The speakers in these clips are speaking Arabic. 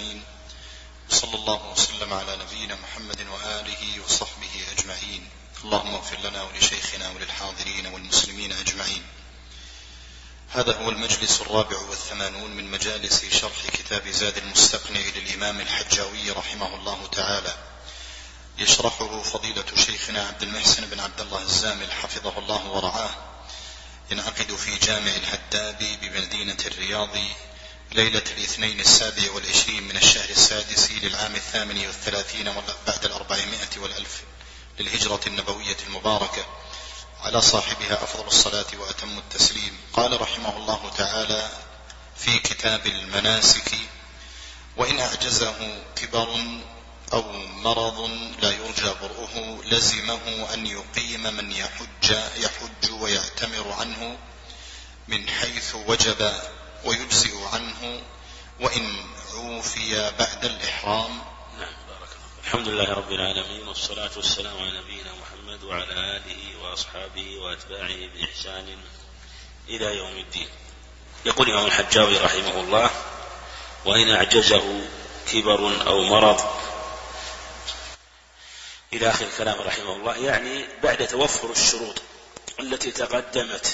العالمين، صلى الله وسلم على نبينا محمد وآله وصحبه أجمعين. اللهم اغفر لنا ولشيخنا وللحاضرين والمسلمين أجمعين. هذا هو المجلس 84 من مجالس شرح كتاب زاد المستقنع للإمام الحجاوي رحمه الله تعالى، يشرحه فضيلة شيخنا عبد المحسن بن عبد الله الزامل حفظه الله ورعاه، ينعقد في جامع الهداب بمدينة الرياض ليلة الاثنين 27 من الشهر السادس للعام 38 بعد 400 والألف للهجرة النبوية المباركة، على صاحبها أفضل الصلاة وأتم التسليم. قال رحمه الله تعالى في كتاب المناسك: وإن أعجزه كبر أو مرض لا يرجى برؤه لزمه أن يقيم من يحج ويعتمر عنه من حيث وجب ويجزئ عنه وإن عوفي بعد الإحرام. نعم، بارك الله. الحمد لله رب العالمين، والصلاة والسلام على نبينا محمد وعلى آله وأصحابه وأتباعه بإحسان إلى يوم الدين. يقول الإمام الحجاوي رحمه الله: وإن أعجزه كبر أو مرض، إلى آخر الكلام رحمه الله، يعني بعد توفر الشروط التي تقدمت،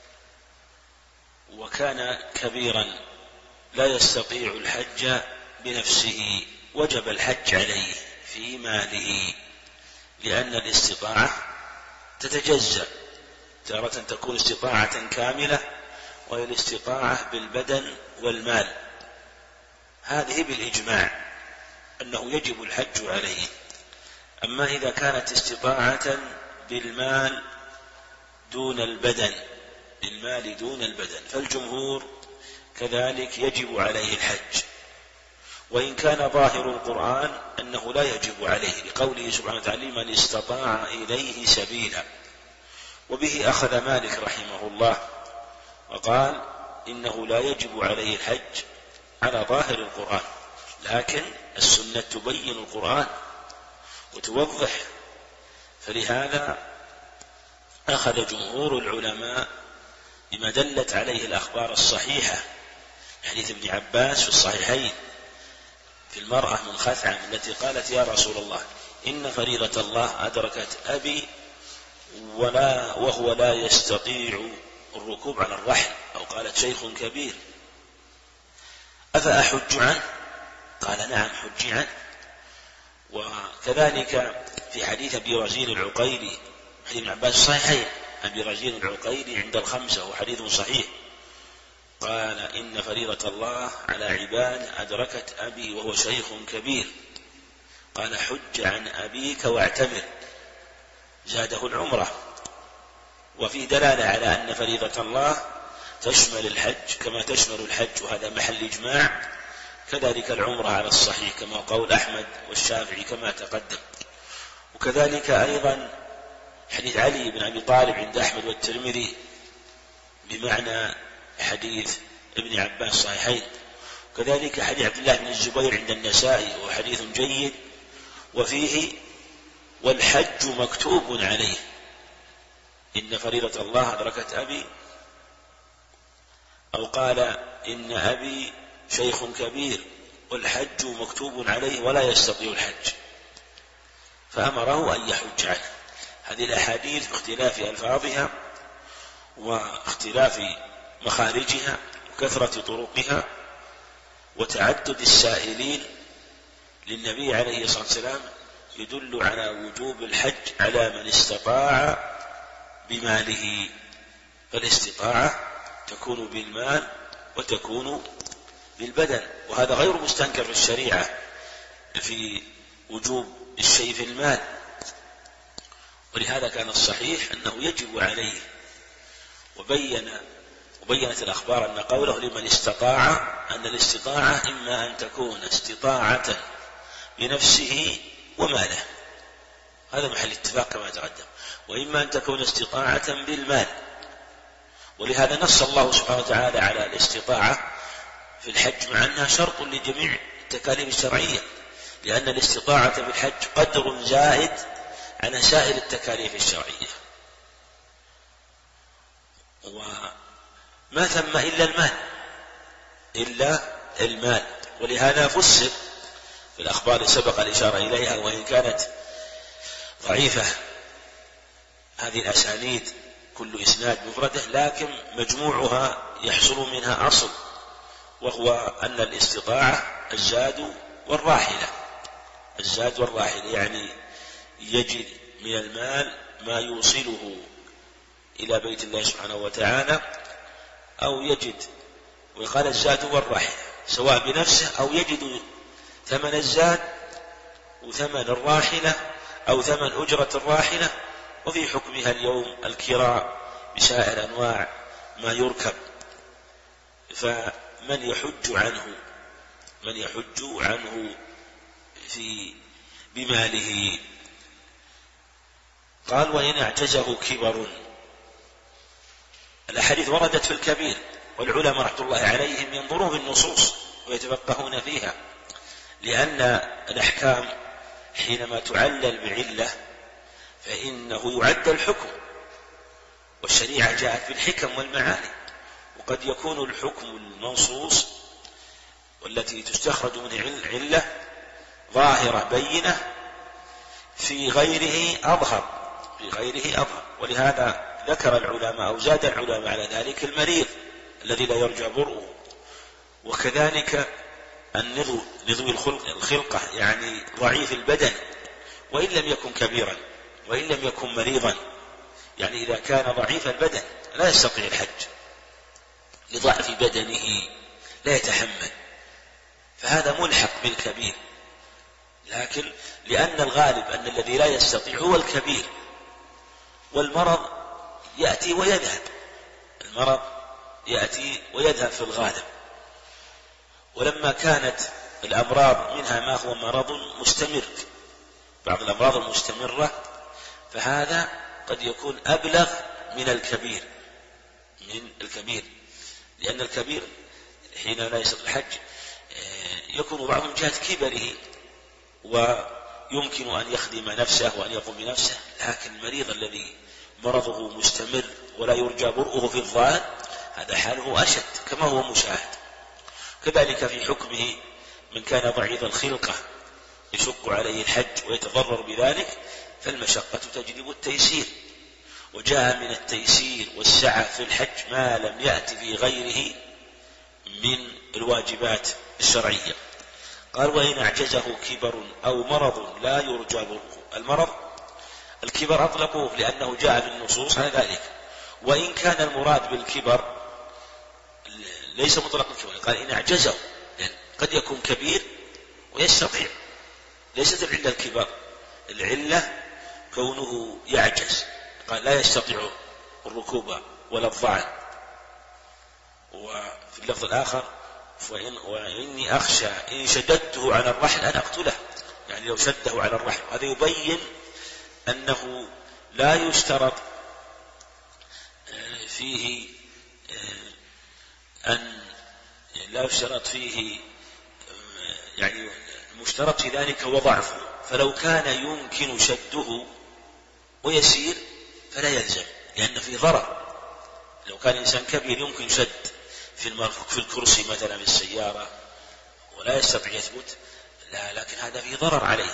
وكان كبيرا لا يستطيع الحج بنفسه، وجب الحج عليه في ماله، لأن الاستطاعة تتجزأ، تارة تكون استطاعة كاملة وهي الاستطاعة بالبدن والمال، هذه بالإجماع أنه يجب الحج عليه. أما إذا كانت استطاعة بالمال دون البدن، بالمال دون البدن، فالجمهور كذلك يجب عليه الحج، وإن كان ظاهر القرآن أنه لا يجب عليه، لقوله سبحانه وتعالى: من استطاع إليه سبيلا. وبه أخذ مالك رحمه الله وقال إنه لا يجب عليه الحج على ظاهر القرآن، لكن السنة تبين القرآن وتوضح، فلهذا أخذ جمهور العلماء بما دلت عليه الأخبار الصحيحة، حديث ابن عباس في الصحيحين في المرأة من خثعم التي قالت: يا رسول الله، إن فريضة الله أدركت أبي وهو لا يستطيع الركوب على الرحل، أو قالت شيخ كبير، أفأحج عنه؟ قال: نعم، حجي عنه. وكذلك في حديث أبي رزين العقيلي، حديث ابن عباس الصحيحين، أبي رزين العقيلي عند الخمسة وحديث صحيح، قال: إن فريضة الله على عباد أدركت أبي وهو شيخ كبير، قال: حج عن أبيك واعتمر، زاده العمرة. وفي دلالة على أن فريضة الله تشمل الحج كما تشمل الحج، وهذا محل إجماع، كذلك العمرة على الصحيح كما قول أحمد والشافعي كما تقدم. وكذلك أيضا حديث علي بن أبي طالب عند أحمد والترمذي بمعنى حديث ابن عباس صحيحين، وكذلك حديث عبد الله بن الزبير عند النسائي وحديث جيد، وفيه: والحج مكتوب عليه، إن فريضة الله أدركت أبي، أو قال: إن أبي شيخ كبير والحج مكتوب عليه ولا يستطيع الحج، فأمره أن يحج عنه. هذه الأحاديث باختلاف ألفاظها واختلاف مخارجها وكثرة طرقها وتعدد السائلين للنبي عليه الصلاة والسلام يدل على وجوب الحج على من استطاع بماله، فالاستطاعة تكون بالمال وتكون بالبدن، وهذا غير مستنكر في الشريعة في وجوب الشيء في المال. ولهذا كان الصحيح أنه يجب عليه، وبينت الأخبار أن قوله لمن استطاع أن الاستطاعة إما أن تكون استطاعة بنفسه وماله، هذا محل اتفاق كما تقدم، وإما أن تكون استطاعة بالمال. ولهذا نص الله سبحانه وتعالى على الاستطاعة في الحج، مع أنها شرط لجميع التكاليف الشرعية، لأن الاستطاعة في الحج قدر زائد على سائر التكاليف الشرعية، وما ثم إلا المال، ولهذا فسر في الأخبار سبق الإشارة إليها، وإن كانت ضعيفة هذه الأسانيد كل إسناد مفردة، لكن مجموعها يحصل منها أصل، وهو أن الاستطاعة الزاد والراحلة. الزاد والراحلة يعني يجد من المال ما يوصله إلى بيت الله سبحانه وتعالى، أو يجد، وقال الزاد والراحلة سواء بنفسه أو يجد ثمن الزاد وثمن الراحلة أو ثمن أجرة الراحلة، وفي حكمها اليوم الكراء بسائر أنواع ما يركب. فمن يحج عنه بماله. قال وإن اعجزه كبر. الأحاديث وردت في الكبير، والعلماء رحمة الله عليهم ينظرون في النصوص ويتفقهون فيها، لأن الأحكام حينما تعلل بعلة فإنه يعد الحكم، والشريعة جاءت بالحكم والمعاني، وقد يكون الحكم المنصوص والتي تستخرج من علة ظاهرة بينة في غيره أظهر. ولهذا ذكر العلماء أو زاد العلماء على ذلك المريض الذي لا يرجى برؤه، وكذلك نذوي الخلقة يعني ضعيف البدن، وإن لم يكن كبيرا وإن لم يكن مريضا، يعني إذا كان ضعيف البدن لا يستطيع الحج لضعف بدنه لا يتحمل، فهذا ملحق بالكبير. لكن لأن الغالب أن الذي لا يستطيع هو الكبير، والمرض يأتي ويذهب في الغالب. ولما كانت الأمراض منها ما هو مرض مستمر، بعض الأمراض المستمرة، فهذا قد يكون أبلغ من الكبير، لأن الكبير حين لا يستطيع الحج يكون بعض من جهة كبره ويمكن أن يخدم نفسه وأن يقوم بنفسه، لكن المريض الذي مرضه مستمر ولا يرجى برؤه في الظاهر هذا حاله أشد كما هو مشاهد. كذلك في حكمه من كان ضعيف الخلقة يشق عليه الحج ويتضرر بذلك، فالمشقة تجلب التيسير، وجاء من التيسير والسعة في الحج ما لم يأتي في غيره من الواجبات الشرعية. قال وإن أعجزه كبر أو مرض لا يرجى برؤه. المرض الكبر أطلقوه لأنه جاء بالنصوص على ذلك، وإن كان المراد بالكبر ليس مطلق الكبر، قال إن أعجزه، يعني قد يكون كبير ويستطيع، ليست العلة الكبر، العلة كونه يعجز، قال لا يستطيع الركوب ولا الضعن. وفي اللفظ الآخر وإني أخشى إن شددته على الرحل أن أقتله، يعني لو شده على الرحل. هذا يبين أنه لا يشترط فيه يعني المشترط في ذلك هو ضعفه، فلو كان يمكن شده ويسير فلا يلزم، لأن فيه ضرر. لو كان إنسان كبير يمكن شد في الكرسي مثلا في السيارة ولا يستطيع يثبت، لا، لكن هذا فيه ضرر عليه،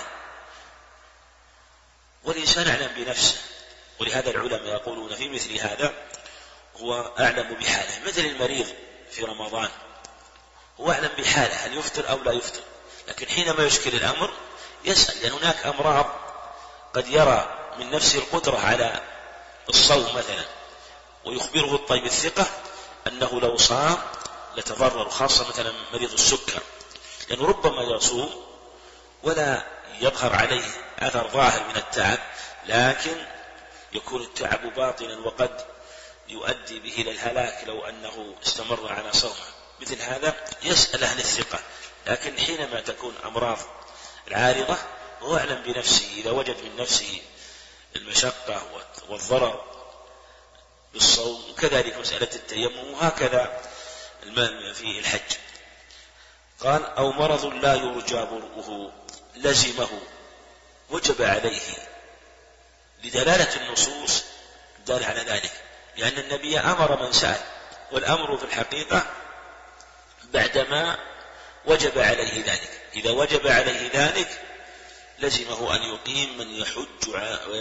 والإنسان أعلم بنفسه. ولهذا العلماء يقولون في مثل هذا هو أعلم بحاله، مثل المريض في رمضان هو أعلم بحاله هل يفطر أو لا يفطر، لكن حينما يشكل الأمر يسأل، لأن هناك أمراض قد يرى من نفسه القدرة على الصوم مثلا، ويخبره الطبيب الثقة أنه لو صام لتضرر، خاصة مثلا مريض السكر، لأنه ربما يصوم ولا يظهر عليه أثر ظاهر من التعب، لكن يكون التعب باطنا وقد يؤدي به إلى الهلاك لو أنه استمر على صومه. مثل هذا يسأل أهل الثقة، لكن حينما تكون أمراض العارضة هو أعلم بنفسه، إذا وجد من نفسه المشقة والضرر بالصوم. وكذلك مسألة التيمم، وهكذا المال في الحج. قال أو مرض لا يرجى برؤه لزمه، وجب عليه، لدلالة النصوص دال على ذلك، لأن النبي أمر من سأل، والأمر في الحقيقة بعدما وجب عليه ذلك. إذا وجب عليه ذلك لزمه أن يقيم من يحج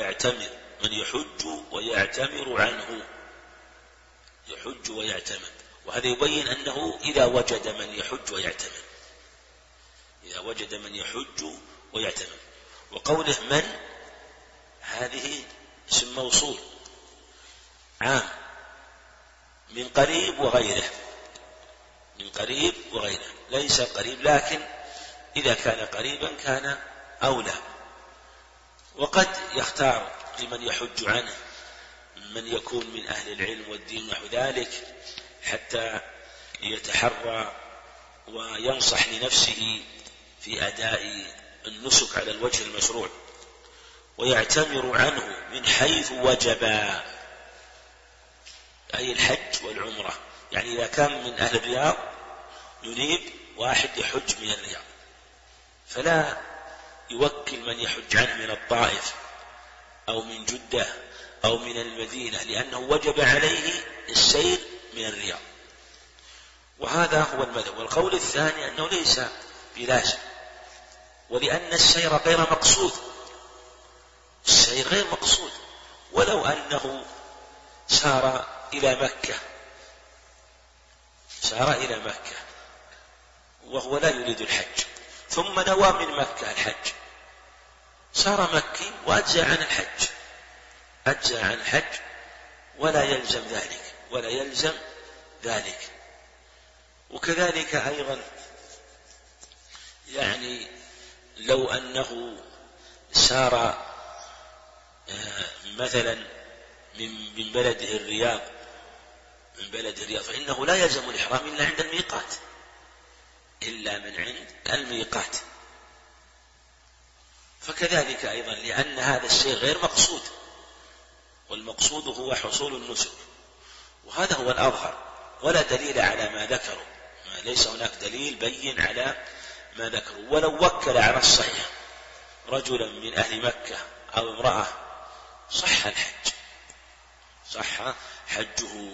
ويعتمر عنه، يحج ويعتمر. وهذا يبين أنه إذا وجد من يحج ويعتمر. وقوله من، هذه اسم موصول عام من قريب وغيره، ليس قريب، لكن إذا كان قريبا كان أولى. وقد يختار لمن يحج عنه من يكون من أهل العلم والدين نحو ذلك، حتى يتحرى وينصح لنفسه في أداء النسك على الوجه المشروع. ويعتمر عنه من حيث وجبا، أي الحج والعمرة. يعني إذا كان من أهل الرياض ينيب واحد يحج من الرياض، فلا يوكل من يحج عنه من الطائف أو من جدة أو من المدينة، لأنه وجب عليه السير من الرياض. وهذا هو المذهب. والقول الثاني أنه ليس بلازم، ولأن السير غير مقصود، ولو أنه سار إلى مكة وهو لا يريد الحج، ثم نوى من مكة الحج، صار مكي وأجزى عن الحج ولا يلزم ذلك. وكذلك أيضا يعني لو أنه سار مثلا من بلد الرياض فإنه لا يلزم الإحرام إلا عند الميقات، فكذلك أيضا لأن هذا الشيء غير مقصود، والمقصود هو حصول النسك. وهذا هو الأظهر، ولا دليل على ما ذكروا، ليس هناك دليل بين على ما ذكروا. ولو وكل على الصحيح رجلا من أهل مكة أو امرأة صح حجه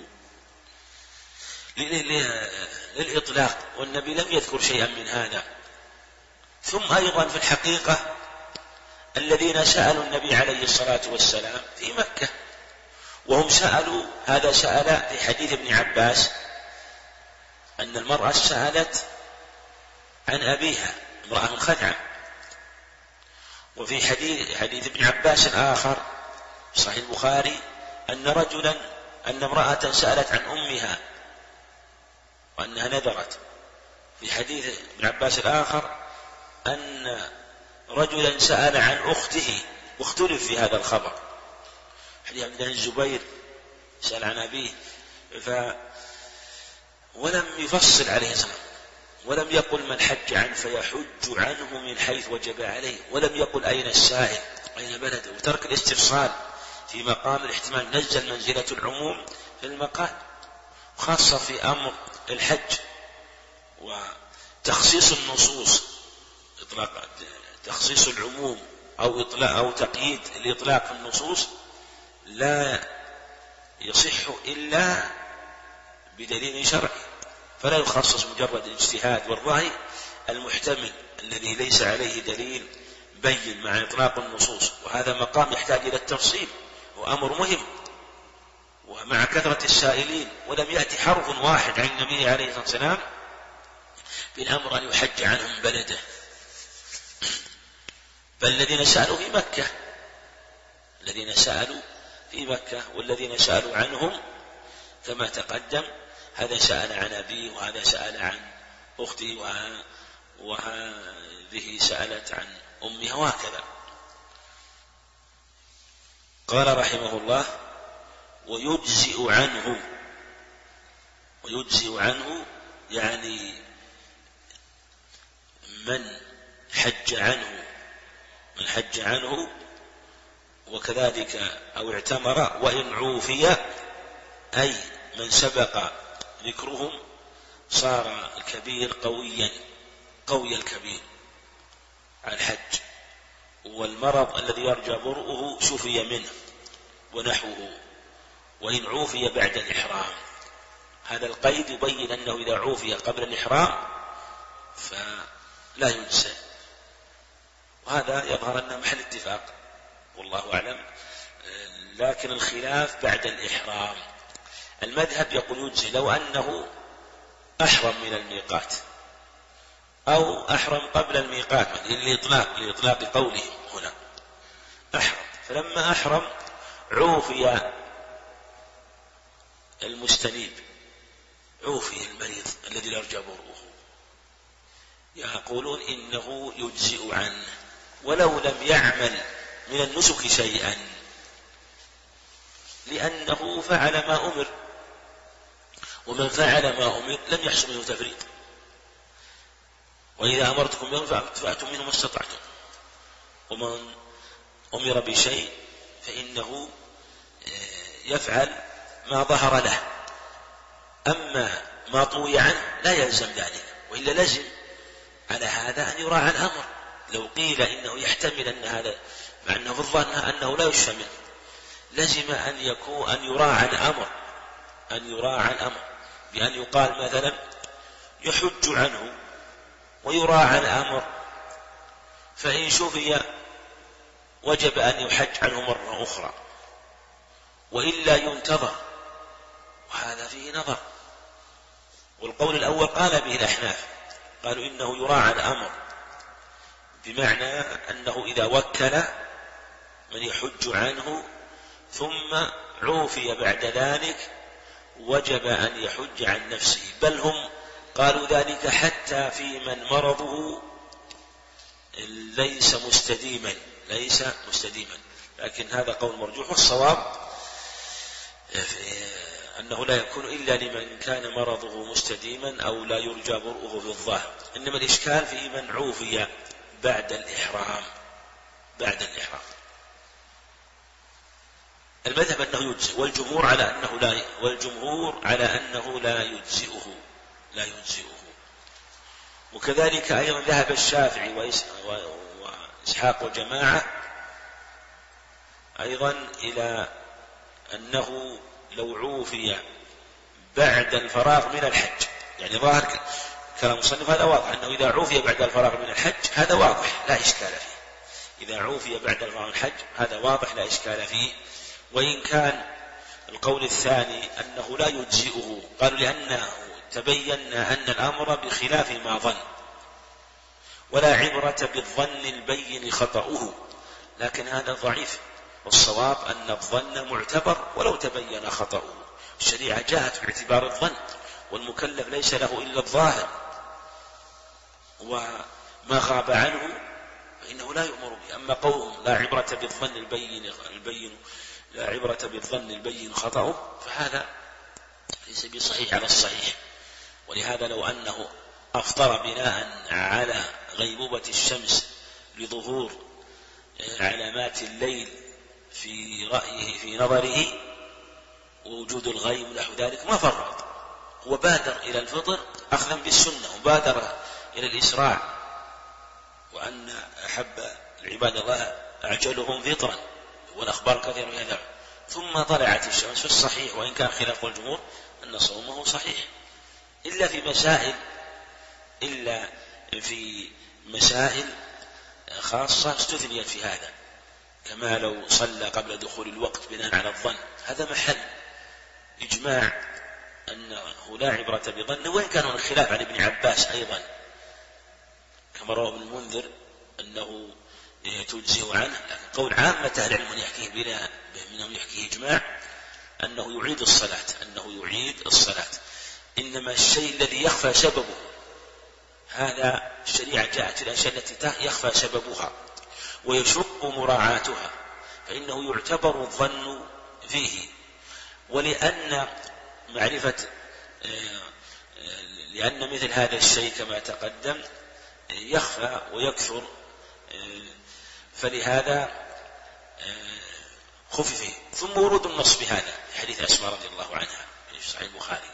للإطلاق، والنبي لم يذكر شيئا من هذا. ثم أيضا في الحقيقة الذين سألوا النبي عليه الصلاة والسلام في مكة، وهم سأل في حديث ابن عباس أن المرأة سألت عن أبيها، امرأة من خدعة. وفي حديث ابن عباس آخر صحيح البخاري أن امرأة سألت عن أمها وأنها نذرت. في حديث ابن عباس الآخر أن رجلا سأل عن أخته، واختلف في هذا الخبر. حديث عبد الله الزبير سأل عن أبيه ولم يفصل عليه السلام، ولم يقل من حج عنه فيحج عنه من حيث وجب عليه، ولم يقل أين السائل أين بلده، وترك الاستفصال في مقام الاحتمال. نزل منزلة العموم في المقال، خاصة في أمر الحج. وتخصيص النصوص، تخصيص العموم أو تقييد الإطلاق النصوص لا يصح إلا بدليل شرعي، فلا يخصص مجرد الاجتهاد والرأي المحتمل الذي ليس عليه دليل بين مع إطلاق النصوص. وهذا مقام يحتاج إلى التفصيل، وأمر مهم، ومع كثرة السائلين ولم يأتي حرف واحد عن النبي عليه الصلاة والسلام بالأمر أن يحج عنهم بلده. بل الذين سألوا في مكة والذين سألوا عنهم كما تقدم، هذا سأل عن أبيه وهذا سأل عن أخته وهذه سألت عن أمها، وهكذا. قال رحمه الله: ويجزئ عنه يعني من حج عنه وكذلك أو اعتمر، وإن عوفي أي من سبق ذكرهم صار الكبير قوي الكبير على الحج، والمرض الذي يرجى برؤه شفي منه ونحوه، وإن عوفي بعد الإحرام. هذا القيد يبين أنه إذا عوفي قبل الإحرام فلا يجزئ، وهذا يظهر أنه محل اتفاق والله أعلم. لكن الخلاف بعد الإحرام. المذهب يقول يجزي لو أنه أحرم من الميقات أو أحرم قبل الميقات، لإطلاق قوله هنا أحرم، فلما أحرم عوفي المستنيب، عوفي المريض الذي لا يرجى برؤه، يقولون إنه يجزئ عنه ولو لم يعمل من النسك شيئا، لأنه فعل ما أمر، ومن فعل ما أمر لم يحصل منه تفريط، وإذا أمرتكم بأمر فأتوا منه ما استطعتم، ومن أمر بشيء فإنه يفعل ما ظهر له، أما ما طوي عنه لا يلزم ذلك، وإلا لزم على هذا أن يراعى الأمر. لو قيل إنه يحتمل أن هذا، مع أنه في الظن أنه لا يشفى منه، لزم أن يراعى الأمر بأن يقال مثلا يحج عنه ويراعى الأمر، فإن شفي وجب أن يحج عنه مرة أخرى، وإلا ينتظر، وهذا فيه نظر. والقول الأول قال به الأحناف، قالوا إنه يراعى الأمر، بمعنى أنه إذا وكل من يحج عنه ثم عوفي بعد ذلك وجب أن يحج عن نفسه، بل هم قالوا ذلك حتى في من مرضه ليس مستديما، لكن هذا قول مرجوح، والصواب أنه لا يكون إلا لمن كان مرضه مستديما أو لا يرجى برؤه في الظاهر، إنما الإشكال في من عوفي بعد الإحرام. المذهب أنه يجزئ، والجمهور على أنه لا يجزئه. وكذلك أيضا ذهب الشافعي وإسحاق وجماعة أيضا إلى أنه لو عوفي بعد الفراغ من الحج، يعني ظاهر كلام المصنف هذا واضح، أنه إذا عوفي بعد الفراغ من الحج هذا واضح لا إشكال فيه، إذا عوفي بعد الفراغ من الحج هذا واضح لا إشكال فيه. وإن كان القول الثاني أنه لا يجزئه، قالوا لأنه تبينا أن الأمر بخلاف ما ظن، ولا عبرة بالظن البين خطأه، لكن هذا ضعيف، والصواب أن الظن معتبر ولو تبين خطأه. الشريعة جاءت باعتبار الظن، والمكلف ليس له إلا الظاهر، وما غاب عنه فإنه لا يؤمر به. أما قولهم لا عبرة بالظن البين خطأه، فهذا ليس بصحيح على الصحيح. ولهذا لو أنه أفطر بناء على غيبوبة الشمس لظهور علامات الليل في رأيه في نظره ووجود الغيم نحو ذلك ما فرط، هو بادر إلى الفطر أخذا بالسنة، وبادر إلى الإسراع، وأن أحب العباد الله أعجلهم فطرا، والأخبار كثيرة من هذا. ثم طلعت الشمس، في الصحيح وإن كان خلاف الجمهور أن صومه صحيح، إلا في مسائل خاصة استثنيت في هذا، كما لو صلى قبل دخول الوقت بناء على الظن، هذا محل إجماع أنه لا عبرة بظنه، وإن كان الخلاف عن ابن عباس أيضا كما روى ابن المنذر أنه تجزئ عنه، لكن قول عامة أهل العلم منهم يحكيه إجماع أنه يعيد الصلاة، إنما الشيء الذي يخفى سببه، هذا الشريعة جاءت الأشياء التي يخفى سببها ويشق مراعاتها، فإنه يعتبر الظن فيه. ولأن مثل هذا الشيء كما تقدم يخفى ويكثر، فلهذا خففه. ثم ورود النص بهذا حديث أسماء رضي الله عنها في صحيح البخاري،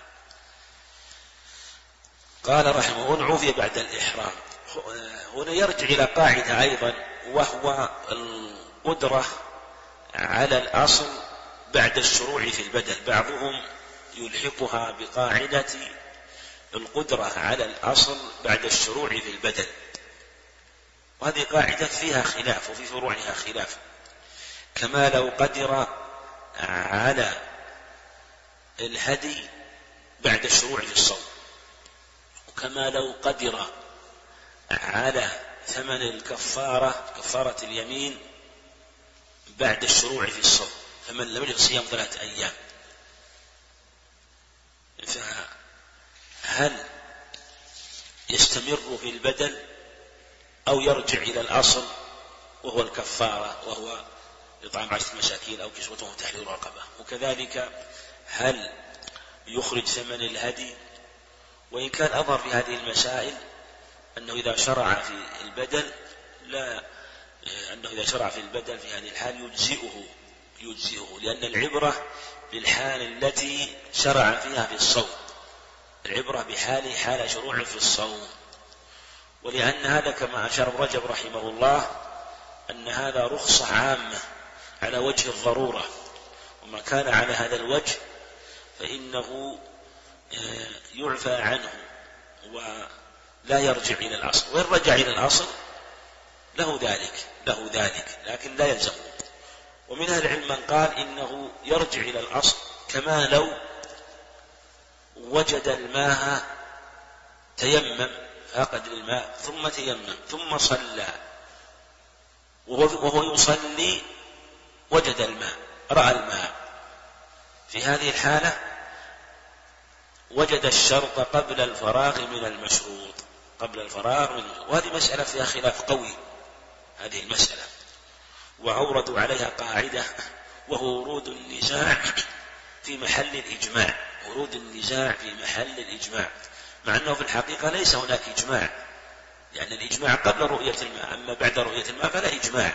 قال رحمه الله عوفي بعد الإحرام. هنا يرجع إلى قاعدة أيضا، وهو القدرة على الأصل بعد الشروع في البدل. بعضهم يلحقها بقاعدة القدرة على الأصل بعد الشروع في البدل، وهذه قاعدة فيها خلاف وفي فروعها خلاف. كما لو قدر على الهدي بعد الشروع في الصوم، وكما لو قدر على ثمن الكفارة كفارة اليمين بعد الشروع في الصوم، فمن لم يجد صيام 3 أيام، فهل يستمر في البدل أو يرجع إلى الأصل وهو الكفارة، وهو إطعام 10 مساكين أو كسوتهم تحرير رقبة؟ وكذلك هل يخرج ثمن الهدي؟ وإن كان أظهر في هذه المسائل أنه إذا شرع في البدل في هذه الحال يجزئه، لأن العبرة بالحال التي شرع فيها في الصوم، العبرة حال شروع في الصوم. ولأن هذا كما أشار ابن رجب رحمه الله أن هذا رخصة عامة على وجه الضرورة، وما كان على هذا الوجه فإنه يعفى عنه ولا يرجع إلى الأصل، وإن رجع إلى الأصل له ذلك لكن لا يلزمه. ومن أهل العلم من قال إنه يرجع إلى الأصل، كما لو وجد الماء تيمم فقد الماء ثم تيمم ثم صلى، وهو يصلي وجد الماء، رأى الماء، في هذه الحالة وجد الشرط قبل الفراغ من المشروط، وهذه مسألة فيها خلاف قوي هذه المسألة، وأوردوا عليها قاعدة وهو ورود النزاع في محل الإجماع، مع أنه في الحقيقة ليس هناك إجماع، لأن الإجماع قبل رؤية الماء، أما بعد رؤية الماء فلا إجماع.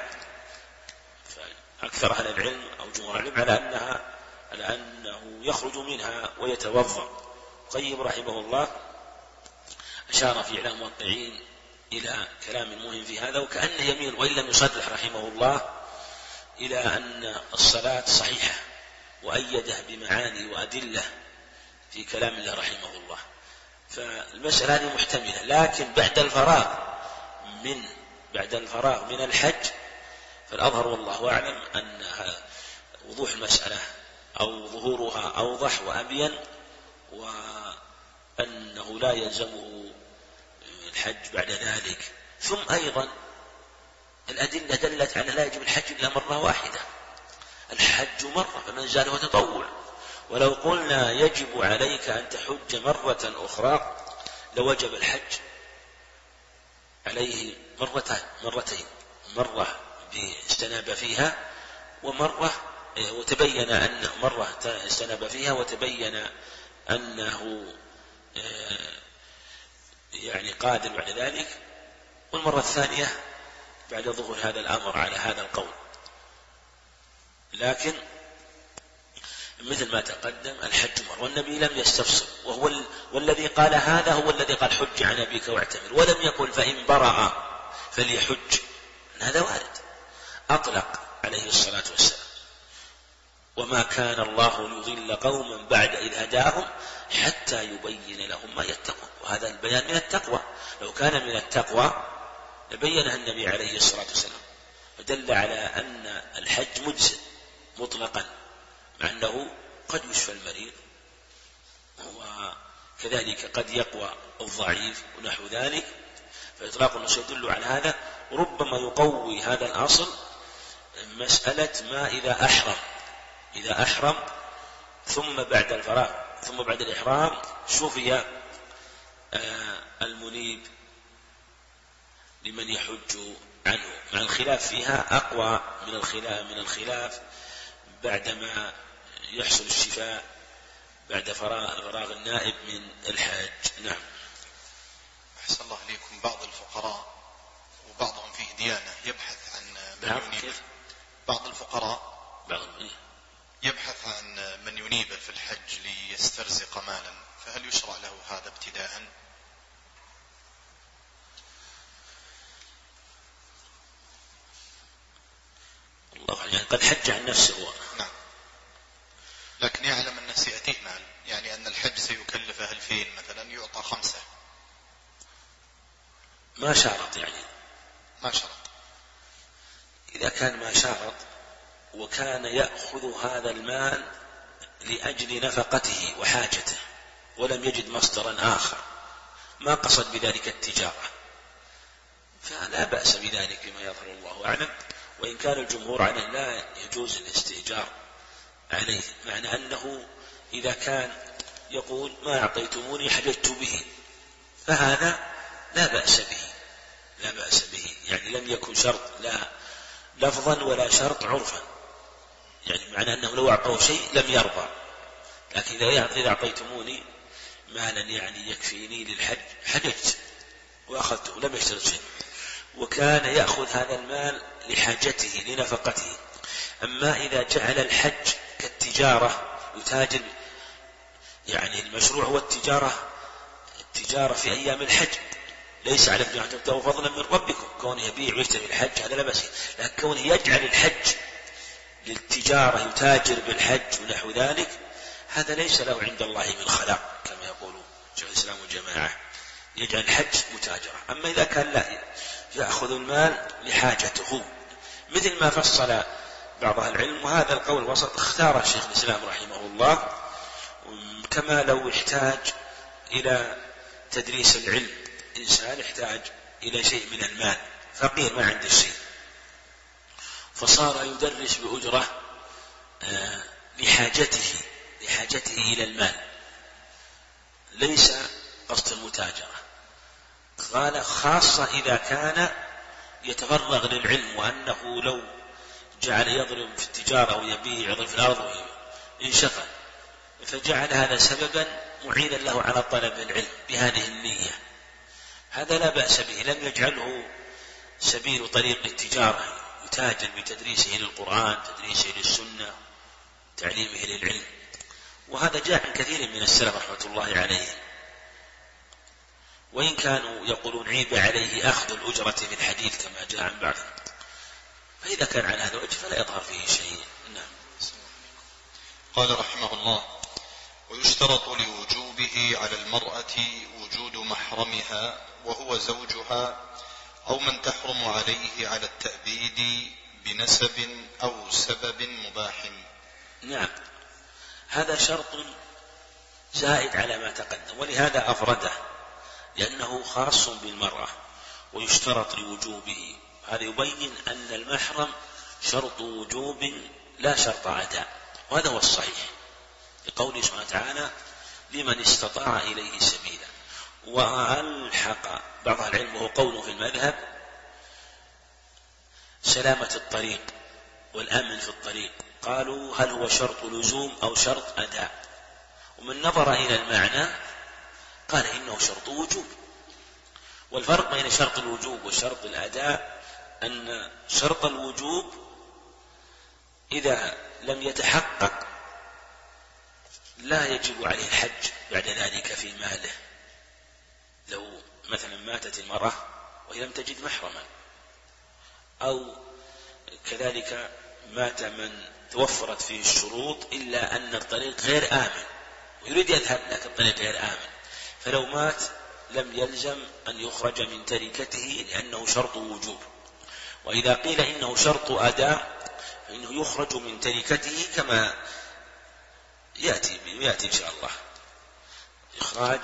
فأكثر أهل العلم أو جمهور العلم على أنه يخرج منها ويتوضأ. القيم رحمه الله أشار في إعلام الموقعين إلى كلام مهم في هذا، وكأنه يميل وإن لم يصرح رحمه الله إلى أن الصلاة صحيحة، وأيده بمعاني وأدلة في كلام الله رحمه الله. فالمسألة هذه محتملة، لكن بعد الفراغ من الحج فالأظهر والله أعلم أن وضوح المسألة أو ظهورها أوضح وأبين، وأنه لا يلزمه الحج بعد ذلك. ثم أيضا الأدلة دلت على لا يجب الحج إلا مرة واحدة، الحج مرة، فمن زاده تطوع. ولو قلنا يجب عليك أن تحج مرة أخرى لوجب الحج عليه مرتين، مرة استناب فيها وتبين أن مرة استناب فيها وتبين أنه يعني قادر بعد ذلك، والمرة الثانية بعد ظهور هذا الأمر على هذا القول. لكن مثل ما تقدم الحج مرة، والنبي لم يستفصل، والذي قال هذا هو الذي قال حج عن أبيك واعتمر، ولم يقل فإن برأ فليحج، هذا وارد، أطلق عليه الصلاة والسلام. وما كان الله ليضل قوما بعد إذ هداهم حتى يبين لهم ما يتقون، وهذا البيان من التقوى، لو كان من التقوى لبينها النبي عليه الصلاة والسلام، فدل على أن الحج مجزئ مطلقا، مع أنه قد يشفى المريض، وكذلك قد يقوى الضعيف ونحو ذلك، فإطلاق النص يدل على هذا. وربما يقوي هذا الأصل مسألة ما إذا أحرم ثم بعد الفراغ ثم بعد الإحرام شفي المنيب لمن يحج عنه، مع الخلاف فيها أقوى من الخلاف بعدما يحصل الشفاء بعد فراغ النائب من الحاج. نعم. أحسن الله إليكم. بعض الفقراء وبعضهم فيه ديانة يبحث عن من ينيب، بعض الفقراء يبحث عن من ينيب في الحج ليسترزق مالا، فهل يشرع له هذا ابتداء؟ الله يعني قد حج عن نفسه هو. نعم، لكن يعلم أن سيأتيه مال، يعني أن الحج سيكلف 2000 مثلا يعطى 5؟ ما شارط يعني، ما شرط. إذا كان ما شارط وكان يأخذ هذا المال لأجل نفقته وحاجته ولم يجد مصدرا آخر، ما قصد بذلك التجارة، فلا بأس بذلك بما يظهر الله أعلم. وإن كان الجمهور عليه لا يجوز الاستئجار عليه، معنى أنه إذا كان يقول ما أعطيتموني حججت به، فهذا لا بأس به، لا بأس به، يعني لم يكن شرط لا لفظا ولا شرط عرفا، يعني معنى أنه لو أعطوه شيء لم يرضى، لكن إذا أعطيتموني مالا يعني يكفيني للحج حججت وأخذته، لم يشترط شيء، وكان يأخذ هذا المال لحاجته لنفقته. أما إذا جعل الحج كالتجارة يتاجر، يعني المشروع هو التجارة في أيام الحج، ليس على ابن تبتغوا فضلا من ربكم، كونه يبيع ويشتري الحج هذا لا بأس، لكن كونه يجعل الحج للتجارة يتاجر بالحج ونحو ذلك، هذا ليس له عند الله من خلاق كما يقول شيخ الإسلام والجماعة، يجعل الحج متاجرة. أما إذا كان لا يأخذ المال لحاجته، مثل ما فصل بعض أهل العلم، وهذا القول وسط اختار شيخ الإسلام رحمه الله، كما لو احتاج إلى تدريس العلم، إنسان يحتاج إلى شيء من المال، فقير ما عنده شيء، فصار يدرس بأجرة لحاجته إلى المال، ليس قصد المتاجرة. قال خاصة إذا كان يتفرغ للعلم، وأنه لو جعل يضرب في التجارة ويبيع يضرب في الأرض انشغل، فجعل هذا سببا معينا له على طلب العلم بهذه النية، هذا لا بأس به، لم يجعله سبيل طريق التجارة يتاجر بتدريسه للقرآن، تدريسه للسنة، تعليمه للعلم. وهذا جاء عن كثير من السلف رحمة الله عليه، وإن كانوا يقولون عيب عليه أخذ الأجرة في الحديث كما جاء عن بعض، فإذا كان على هذا الوجه فلا يظهر فيه شيء. نعم. قال رحمه الله: ويشترط لوجوبه على المرأة وجود محرمها وهو زوجها أو من تحرم عليه على التأبيد بنسب أو سبب مباح. نعم، هذا شرط زائد على ما تقدم، ولهذا أفرده لأنه خاص بالمرأة، ويشترط لوجوبه، هذا يبين أن المحرم شرط وجوب لا شرط أداء، وهذا هو الصحيح لقوله سبحانه وتعالى: لمن استطاع إليه سبيلا. وألحق بعض العلم وهو قوله في المذهب سلامة الطريق والأمن في الطريق، قالوا هل هو شرط لزوم أو شرط أداء؟ ومن نظر إلى المعنى قال إنه شرط وجوب. والفرق بين شرط الوجوب وشرط الأداء أن شرط الوجوب إذا لم يتحقق لا يجب عليه الحج بعد ذلك في ماله، لو مثلا ماتت المرأة وهي لم تجد محرما، أو كذلك مات من توفرت فيه الشروط إلا أن الطريق غير آمن ويريد يذهب لكن الطريق غير آمن، فلو مات لم يلزم أن يخرج من تركته لأنه شرط وجوب. وإذا قيل إنه شرط أداء فإنه يخرج من تركته كما يأتي إن شاء الله، إخراج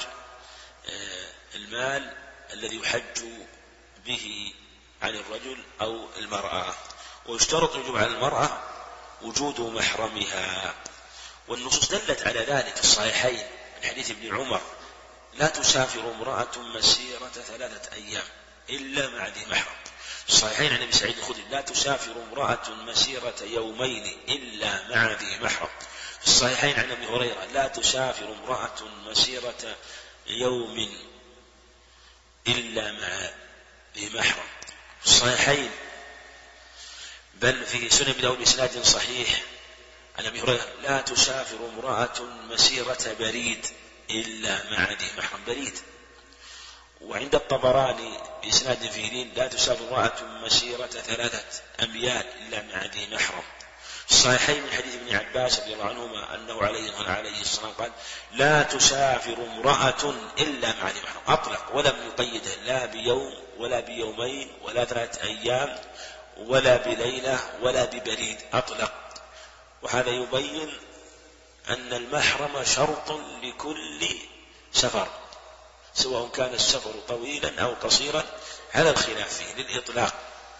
المال الذي يحج به عن الرجل أو المرأة. ويشترط وجوب على المرأة وجود محرمها، والنصوص دلت على ذلك الصحيحين من حديث ابن عمر: لا تسافر امرأة مسيرة 3 أيام إلا مع ذي محرم. الصحيحين عن ابي سعيد الخدري: لا تسافر امرأة مسيرة يومين إلا مع ذي محرم. في الصحيحين عن ابي هريرة: لا تسافر امرأة مسيرة يوم إلا مع ذي محرم. في الصحيحين بل في سنن ابي داود بإسناد صحيح عن ابي هريرة: لا تسافر امرأة مسيرة بريد إلا مع ذي محرم. بريد. وعند الطبراني بإسناد فيه: لا تسافر امرأة مسيرة 3 أميال إلا مع ذي محرم. الصحيحين من حديث ابن عباس رضي الله عنهما أنه عليه الصلاة قال: لا تسافر امرأة إلا مع ذي محرم. أطلق ولم يقيده لا بيوم ولا بيومين ولا 3 أيام ولا بليلة ولا ببريد، أطلق. وهذا يبين أن المحرم شرط لكل سفر، سواء كان السفر طويلا أو قصيرا، على الخلاف فيه للإطلاق.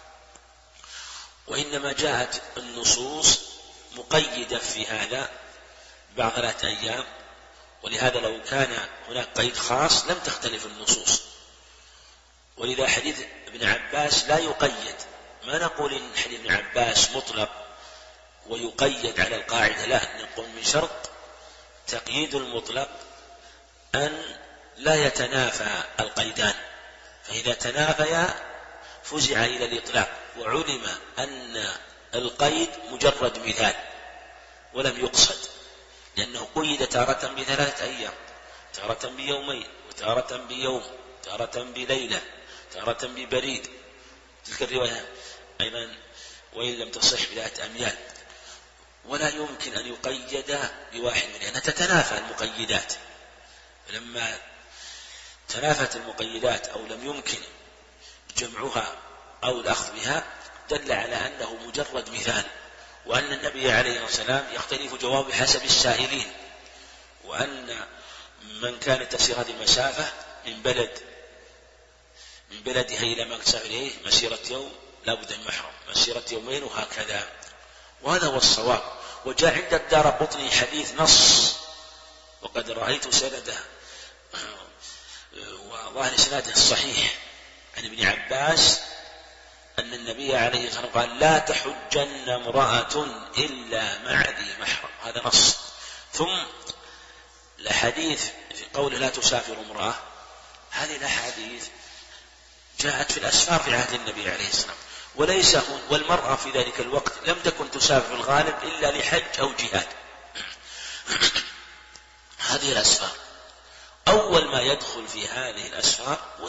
وإنما جاءت النصوص مقيدة في هذا بعد 3 أيام، ولهذا لو كان هناك قيد خاص لم تختلف النصوص. ولذا حديث ابن عباس لا يقيد، ما نقول إن حديث ابن عباس مطلق ويقيد على القاعدة، لا، نقول من شرط تقييد المطلق أن لا يتنافى القيدان، فإذا تنافيا فزع إلى الإطلاق، وعلم أن القيد مجرد مثال ولم يقصد، لأنه قيد تارة ب3 أيام، تارة بيومين، وتارة بيوم، تارة بليلة، تارة ببريد. تلك الرواية أيضا وإن لم تصح ب3 أميال. ولا يمكن أن يقيد بواحد منها، لأنها تتنافى المقيدات. فلما تنافت المقيدات أو لم يمكن جمعها أو الأخذ بها، دل على أنه مجرد مثال، وأن النبي عليه السلام يختلف جواب حسب السائلين، وأن من كانت تسير هذه المسافة من بلدها إلى ما تسافر إليه مسيرة يوم لا بد من محرم، مسيرة يومين، وهكذا. وهذا هو الصواب. وجاء عند الدارقطني حديث نص، وقد رأيت سنده وظاهر سنده الصحيح عن ابن عباس أن النبي عليه الصلاة والسلام قال: لا تحجن امرأة إلا مع ذي محرم. هذا نص. ثم الحديث في قوله لا تسافر امرأة، هذه الأحاديث جاءت في الأسفار في عهد النبي عليه الصلاة والسلام، والمرأة في ذلك الوقت لم تكن تسافر في الغالب إلا لحج أو جهاد. هذه الأسفار أول ما يدخل في هذه الأسفار هو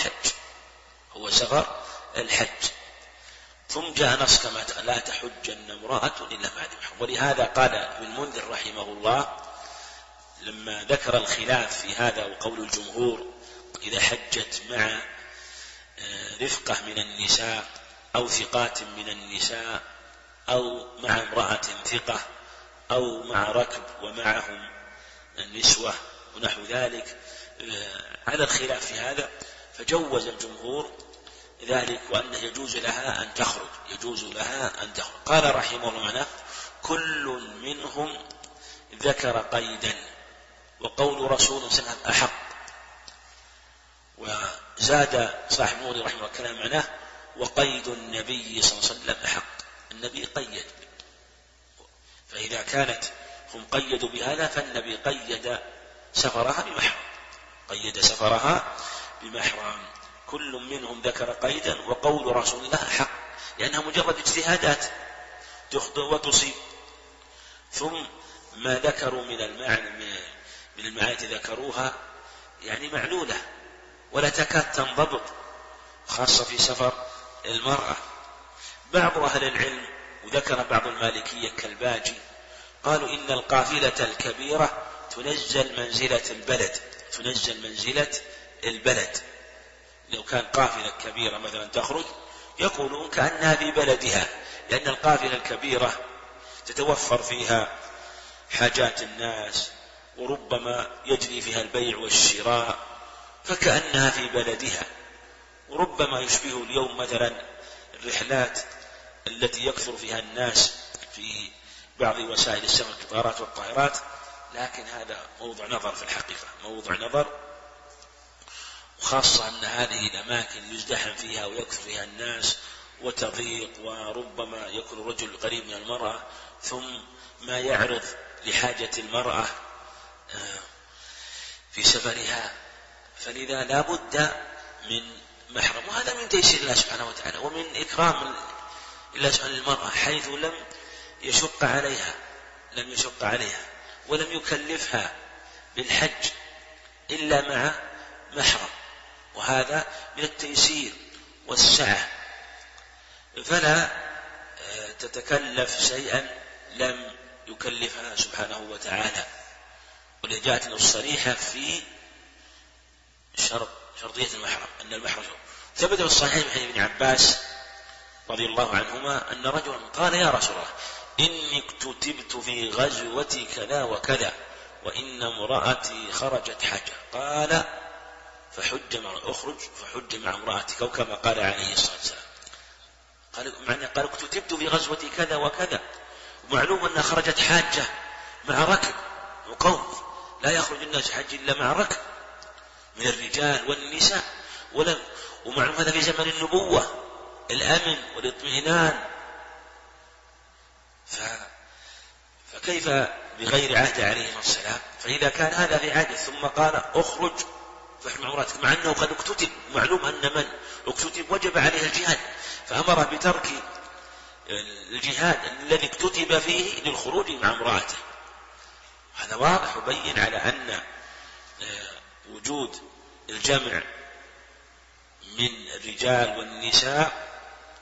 سفر الحج، ثم جاء نص كما لا تحجن امرأة إلا مع ذي محرم. ولهذا قال ابن المنذر رحمه الله لما ذكر الخلاف في هذا وقول الجمهور: إذا حجت مع رفقة من النساء أو ثقات من النساء أو مع امرأة ثقة أو مع ركب ومعهم النسوة ونحو ذلك، على الخلاف في هذا، فجوز الجمهور ذلك، وأنه يجوز لها أن تخرج. قال رحمه الله: كل منهم ذكر قيدا، وقول رسول الله صلى الله عليه وسلم أحق. وزاد صاحب النور رحمه الله كلام معناه: وقيد النبي صلى الله عليه وسلم أحق. النبي قيد، فإذا كانت هم قيدوا بهذا فالنبي قيد سفرها بمحرم. كل منهم ذكر قيدا، وقول رسول الله حق، لأنها مجرد اجتهادات تخطئ وتصيب. ثم ما ذكروا من المعاني ذكروها يعني معلولة ولا تكاد تنضبط، خاصة في سفر المرأة. بعض أهل العلم وذكر بعض المالكية كالباجي قالوا إن القافلة الكبيرة تنزل منزلة البلد. لو كان قافلة كبيرة مثلا تخرج يقولون كأنها في بلدها، لأن القافلة الكبيرة تتوفر فيها حاجات الناس، وربما يجري فيها البيع والشراء، فكأنها في بلدها. وربما يشبه اليوم مثلا الرحلات التي يكثر فيها الناس في بعض وسائل السفر القطارات والطائرات، لكن هذا موضوع نظر في الحقيقة، وخاصة أن هذه الأماكن يزدحم فيها ويكثر فيها الناس وتضيق، وربما يكون الرجل قريب من المرأة، ثم ما يعرض لحاجة المرأة في سفرها، فلذا لا بد من محرم. وهذا من تيسير الله سبحانه وتعالى ومن إكرام الله سبحانه للمرأة، حيث لم يشق عليها ولم يكلفها بالحج إلا مع محرم، وهذا من التيسير والسعة. فلا تتكلف شيئا لم يكلفها سبحانه وتعالى، ولجاءت الصريحة في شرطية المحرم أن المحرم. ثبت في الصحيح من حديث ابن عباس رضي الله عنهما أن رجلا قال: يا رسول الله، إني اكتتبت في غزوة كذا وكذا، وإن امرأتي خرجت حجة. قال: اخرج فحج مع امرأتك، أو كما قال عليه الصلاة والسلام. قال اكتتبت في غزوة كذا وكذا، ومعلوم أنها خرجت حاجة مع ركب وقوم، لا يخرج الناس حج إلا مع ركب من الرجال والنساء، ومعلوم هذا في زمن النبوة، الأمن والاطمئنان، فكيف بغير عهد عليه السلام؟ فإذا كان هذا في عهد ثم قال اخرج فاحمل عمراتك، مع أنه قد اكتتب، معلوم أن من اكتتب وجب عليه الجهاد، فأمر بترك الجهاد الذي اكتتب فيه للخروج مع امرأته. هذا واضح يبين على أن وجود الجمع من الرجال والنساء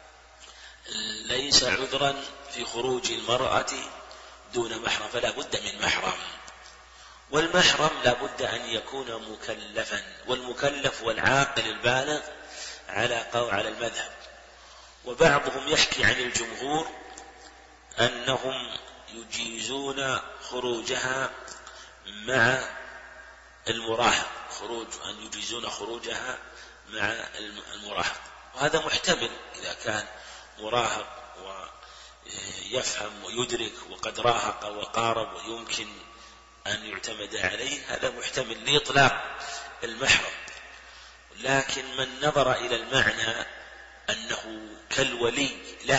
ليس عذرا في خروج المرأة دون محرم، فلا بد من محرم، والمحرم لا بد أن يكون مكلفا، والمكلف والعاقل البالغ على المذهب. وبعضهم يحكي عن الجمهور أنهم يجيزون خروجها مع المراهق، يجيزون خروجها مع المراهق، وهذا محتمل إذا كان مراهق ويفهم ويدرك وقد راهق وقارب ويمكن أن يعتمد عليه، هذا محتمل لإطلاق المحرم. لكن من نظر إلى المعنى أنه كالولي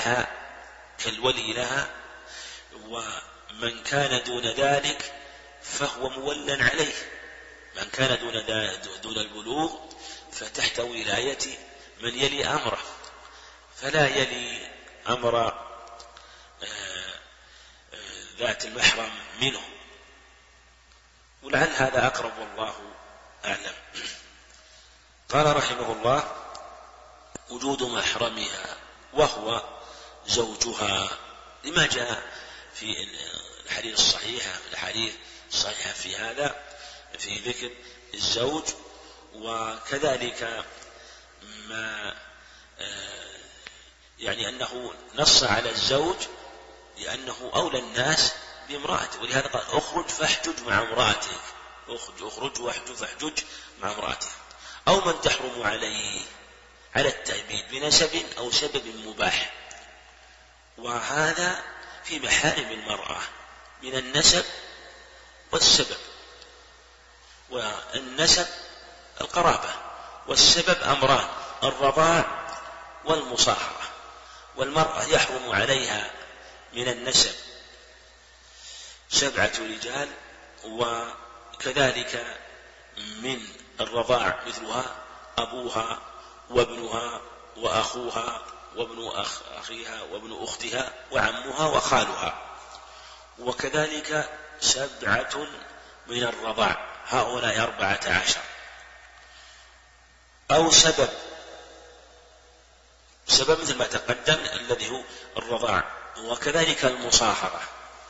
لها، ومن كان دون ذلك فهو مولى عليه، من كان دون البلوغ فتحت ولاية من يلي أمره، فلا يلي أمر ذات المحرم منه، ولعل هذا أقرب والله أعلم. قال رحمه الله: وجود محرمها وهو زوجها، لما جاء في الحديث الصحيحة في هذا، في ذكر الزوج، وكذلك ما يعني أنه نص على الزوج لأنه أولى الناس بامرأته، ولهذا قال اخرج فاحجج مع امرأتك، اخرج واحجج فاحجج مع امرأتك، أو من تحرم عليه على التأبيد بنسب أو سبب مباح، وهذا في محارم المرأة من النسب والسبب. والنسب القرابة، والسبب أمران: الرضاع والمصاهرة. والمرأة يحرم عليها من النسب 7 رجال، وكذلك من الرضاع مثلها أبوها وابنها وأخوها وابن أخيها وابن أختها وعمها وخالها، وكذلك 7 من الرضاع، هؤلاء 14، أو سبب مثل ما تقدم الذي هو الرضاع، وكذلك المصاهرة.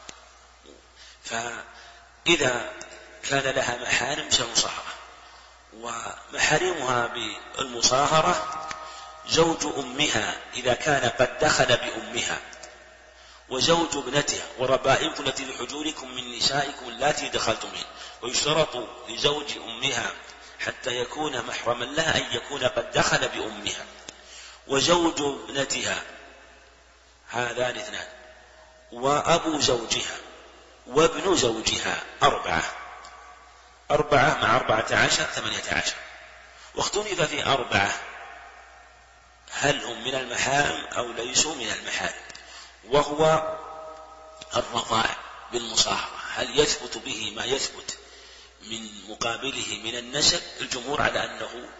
فإذا كان لها محارم فالمصاهرة، ومحارمها بالمصاهرة زوج أمها إذا كان قد دخل بأمها، وزوج ابنتها، وربائبكم التي في حجوركم من نسائكم اللاتي دخلتم بهن. ويشترط لزوج أمها حتى يكون محرما لها أن يكون قد دخل بأمها. وزوج ابنتها هذان 2، وأبو زوجها وابن زوجها 4 مع 14 18. واختلف في 4 هل هم من المحارم أو ليسوا من المحارم، وهو الرضاع بالمصاهرة، هل يثبت به ما يثبت من مقابله من النسب؟ الجمهور على أنه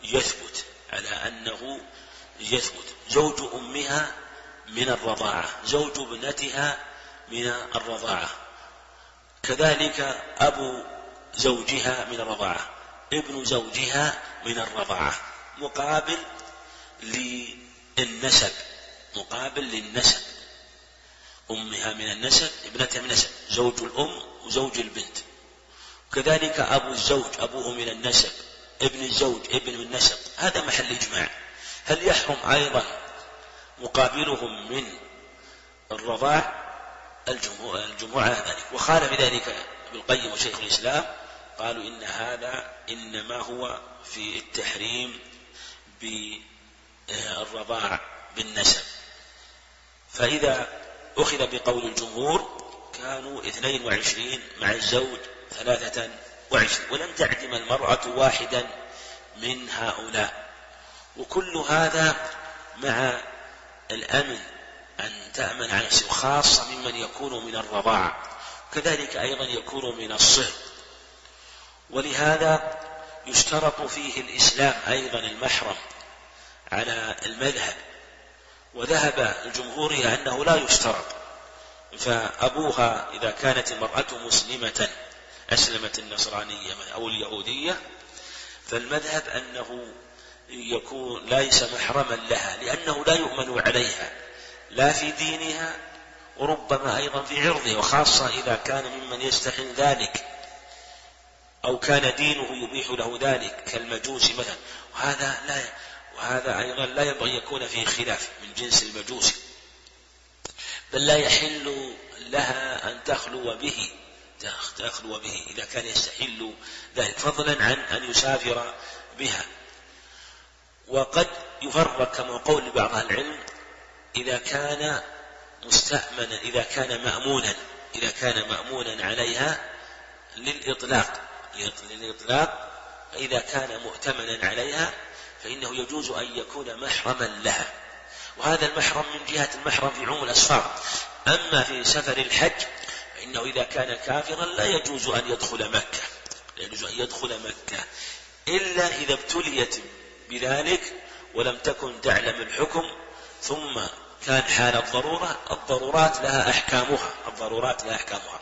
يثبت. زوج أمها من الرضاعة، زوج ابنتها من الرضاعة، كذلك أبو زوجها من الرضاعة، ابن زوجها من الرضاعة، مقابل للنسب. أمها من النسب، ابنتها من النسب، زوج الأم وزوج البنت. كذلك أبو الزوج أبوه من النسب، ابن الزوج ابن من النسب، هذا محل إجماع. هل يحرم أيضا مقابلهم من الرضاع؟ الجمهور على ذلك، وخالف ذلك ابن القيم وشيخ الإسلام، قالوا إن هذا إنما هو في التحريم بالرضاع بالنسب. فإذا أخذ بقول الجمهور كانوا 22 مع الزوج 23، ولم تعدم المرأة واحدا من هؤلاء. وكل هذا مع الأمن، أن تأمن على نفسه، خاصة ممن يكون من الرضاعة، كذلك أيضا يكون من الصهر. ولهذا يشترط فيه الإسلام أيضا المحرم على المذهب، وذهب الجمهور إلى أنه لا يشترط. فأبوها إذا كانت المرأة مسلمة أسلمت النصرانية أو اليهودية، فالمذهب أنه يكون ليس محرما لها، لأنه لا يؤمن عليها لا في دينها وربما أيضا في عرضه، وخاصة إذا كان ممن يستحل ذلك أو كان دينه يبيح له ذلك كالمجوس مثلا، وهذا أيضا لا ينبغي يكون فيه خلاف من جنس المجوس، بل لا يحل لها أن تخلو به إذا كان يستحل ذلك، فضلا عن أن يسافر بها. وقد يفرق كما قول بعض العلم إذا كان مستأمنا، إذا كان مأمونا عليها للإطلاق، إذا كان مؤتمنا عليها فإنه يجوز أن يكون محرما لها، وهذا المحرم من جهة المحرم في عموم الأسفار. أما في سفر الحج فإنه إذا كان كافرا لا يجوز أن يدخل مكة إلا إذا ابتليت بذلك ولم تكن تعلم الحكم، ثم كان حال الضرورات لها أحكامها.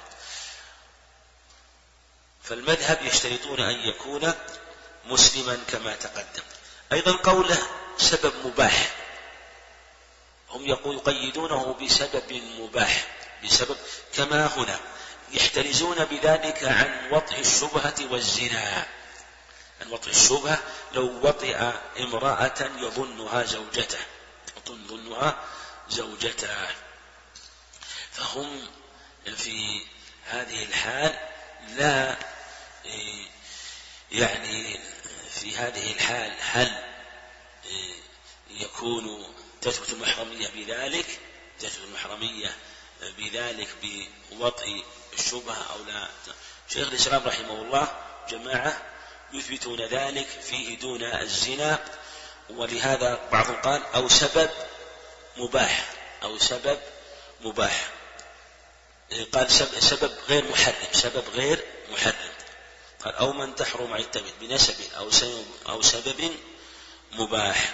فالمذهب يشترطون أن يكون مسلما كما تقدم. أيضا قوله سبب مباح، هم يقيدونه بسبب مباح، بسبب كما هنا يحترزون بذلك عن وطئ الشبهة والزنا، عن وطئ الشبهة لو وطئ امرأة يظنها زوجته، فهم في هذه الحال لا يعني في هذه الحال هل يكون تثبت المحرمية بذلك بوطئ الشبهة أو لا؟ شيخ الإسلام رحمه الله جماعة يثبتون ذلك فيه دون الزنا، ولهذا بعضهم قال أو سبب مباح، قال سبب غير محرم، قال أو من تحرم عتبت بنسب أو سبب مباح.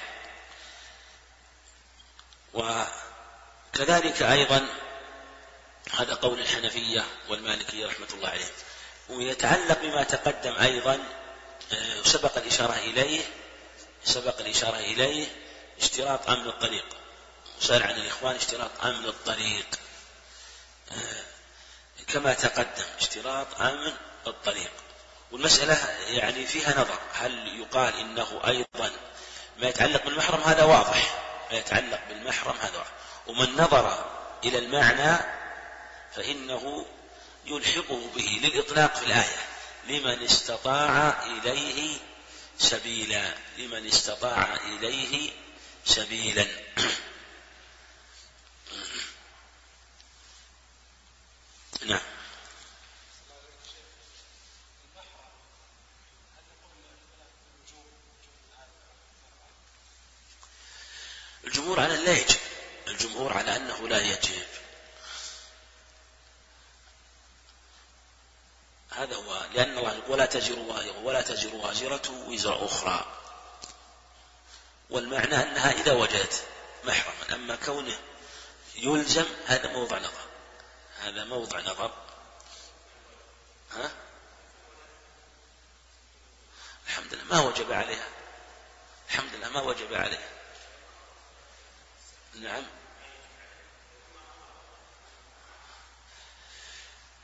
وكذلك أيضا هذا قول الحنفية والمالكية رحمة الله عليهم. ويتعلق بما تقدم أيضا سبق الإشارة إليه اشتراط أمن الطريق، وسأل عن الإخوان اشتراط أمن الطريق كما تقدم، اشتراط أمن الطريق. والمسألة يعني فيها نظر، هل يقال إنه أيضا ما يتعلق بالمحرم هذا واضح، ومن نظر إلى المعنى فإنه يلحقه به للإطلاق في الآية لمن استطاع إليه سبيلا. نعم. الجمهور على أنه لا يجب، هذا هو، لأن الله يقول ولا تزر وازرة وزر أخرى، والمعنى أنها إذا وجدت محرما. أما كونه يلزم هذا موضع نظر. الحمد لله ما وجب عليها. نعم.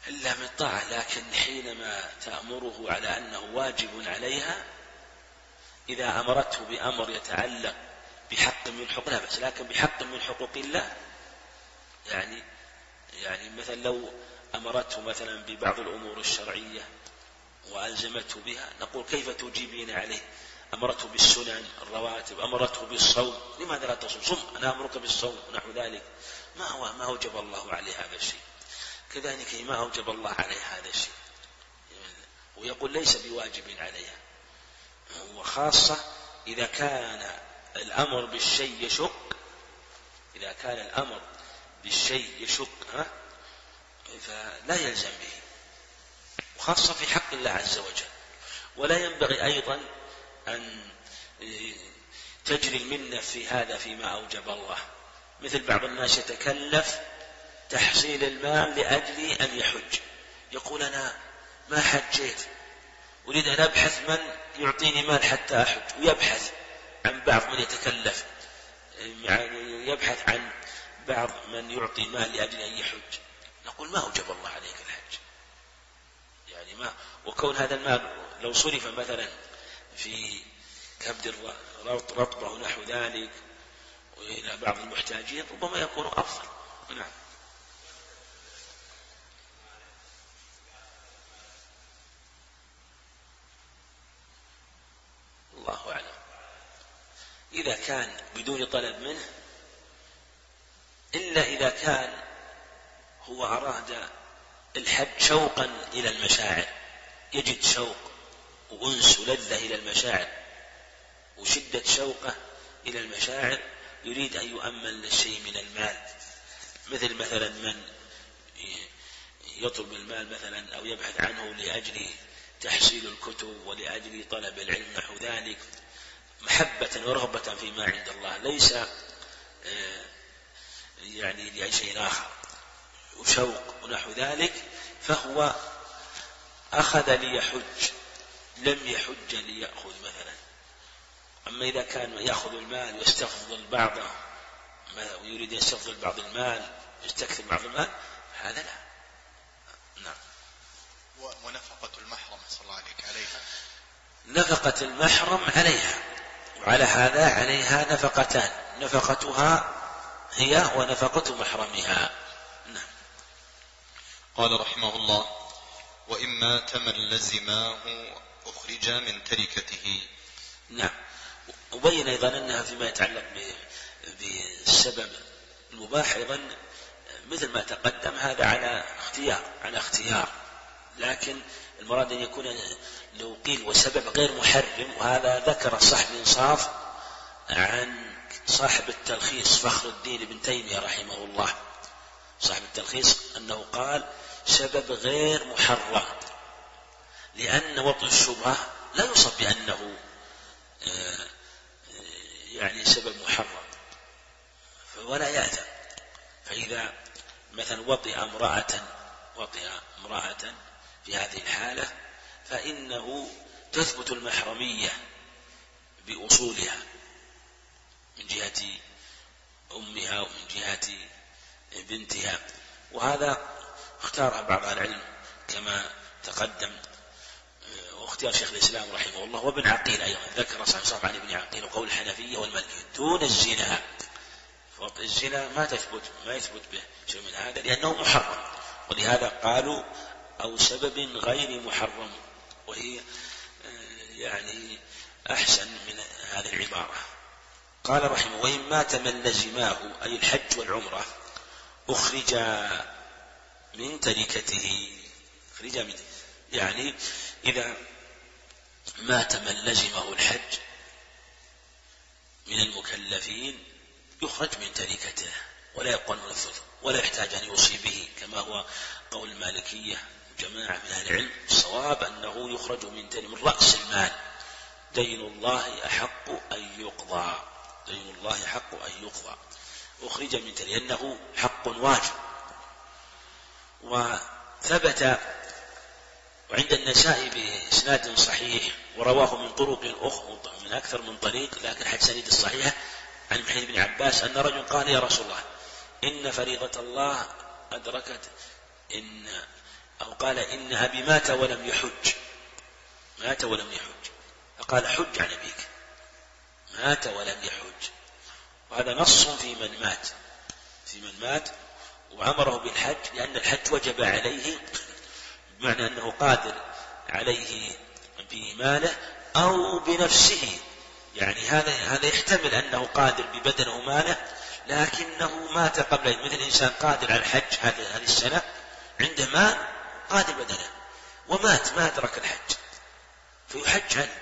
إلا من طاعة، لكن حينما تأمره على أنه واجب عليها، إذا أمرته بأمر يتعلق بحق من حقوق لا بأس، لكن بحق من حقوق الله يعني مثلا لو أمرته مثلا ببعض الأمور الشرعية وألزمته بها، نقول كيف تجيبين عليه؟ أمرته بالسنن الرواتب، أمرته بالصوم، لماذا لا تصوم؟ صم، أنا أمرك بالصوم ونحو ذلك. ما أوجب الله عليه هذا الشيء، كذلك ما أوجب الله عليه هذا الشيء، ويقول ليس بواجب عليها. وخاصة إذا كان الأمر بالشيء يشق، إذا كان الأمر بالشيء يشق فلا يلزم به، وخاصة في حق الله عز وجل. ولا ينبغي أيضا أن تجري المنة في هذا فيما أوجب الله، مثل بعض الناس يتكلف تحصيل المال لأجل أن يحج، يقول أنا ما حجيت، أريد أن أبحث من يعطيني مال حتى أحج، ويبحث عن بعض من يتكلف، يعني يبحث عن بعض من يعطي مال لأجل أن يحج. نقول ما أوجب الله عليك الحج، يعني ما، وكون هذا المال لو صرف مثلا في كبد رطبة ونحو ذلك وإلى بعض المحتاجين ربما يكون أفضل. نعم. الله أعلم. إذا كان بدون طلب منه، إلا إذا كان هو أراد الحج شوقا إلى المشاعر، يجد شوق وأنس ولذة إلى المشاعر وشدة شوقه إلى المشاعر، يريد أن يؤمن للشيء من المال، مثلا من يطلب المال مثلا أو يبحث عنه لأجل تحصيل الكتب ولأجل طلب العلم نحو ذلك، محبة ورغبة فيما عند الله، ليس يعني لأي شيء آخر، وشوق ونحو ذلك، فهو أخذ ليحج لم يحج ليأخذ مثلا. أما إذا كان يأخذ المال ويستفضل بعضه ويريد يستفضل بعض المال يستكثر بعض المال، هذا لا. نعم. ونفقة المحرم صلى الله عليها، نفقة المحرم عليها، وعلى هذا عليها نفقتان، نفقتها هي ونفقة محرمها. نعم. قال رحمه الله: وإما تمن لزماه أخرج من تركته. نعم. وبين أيضا أنها فيما يتعلق بالسبب المباح أيضا مثل ما تقدم، هذا على اختيار، لكن المراد أن يكون لو قيل وسبب غير محرم، وهذا ذكر صاحب الإنصاف عن صاحب التلخيص فخر الدين ابن تيمية رحمه الله، صاحب التلخيص أنه قال سبب غير محرم، لأن وطء الشبهة لا يوصف بأنه يعني سبب محرم ولا يأثم. فإذا مثلا وطئ امرأة في هذه الحالة فإنه تثبت المحرمية بأصولها من جهة أمها ومن جهة بنتها، وهذا اختارها بعض العلم كما تقدم، واختيار شيخ الإسلام رحمه الله وابن عقيل أيضا ذكر صحيح عن ابن عقيل وقول الحنفية والمالكية دون الزنا. الزنا ما يثبت به شيء من هذا لأنه محرم، ولهذا قالوا أو سبب غير محرم، وهي يعني أحسن من هذه العبارة. قال رحمه: وإن مات من لزماه أي الحج والعمرة أخرج من تركته، يعني إذا مات من لزمه الحج من المكلفين يخرج من تركته ولا يبقى المنفذ ولا يحتاج أن يوصي به، كما هو قول المالكية جماعة من أهل العلم. الصواب أنه يخرج من رأس المال، دين الله أحق أن يقضى، دين الله حق أن يقضى، أخرج من تركته لأنه حق واجب. وثبت وعند النسائي بإسناد صحيح ورواه من طرق أخرى من أكثر من طريق، لكن حديث سند الصحيح عن محمد بن عباس أن رجل قال: يا رسول الله إن فريضة الله أدركت، إن أو قال إن أبي مات ولم يحج، مات ولم يحج، فقال حج عن أبيك، مات ولم يحج. وهذا نص في من مات وأمره بالحج، لأن الحج وجب عليه، بمعنى أنه قادر عليه بماله أو بنفسه. يعني هذا يحتمل أنه قادر ببدنه وماله لكنه مات قبل، مثل إنسان قادر على الحج هذه السنة عنده مال قادر بدنه ومات ما أدرك الحج فيحج عنه.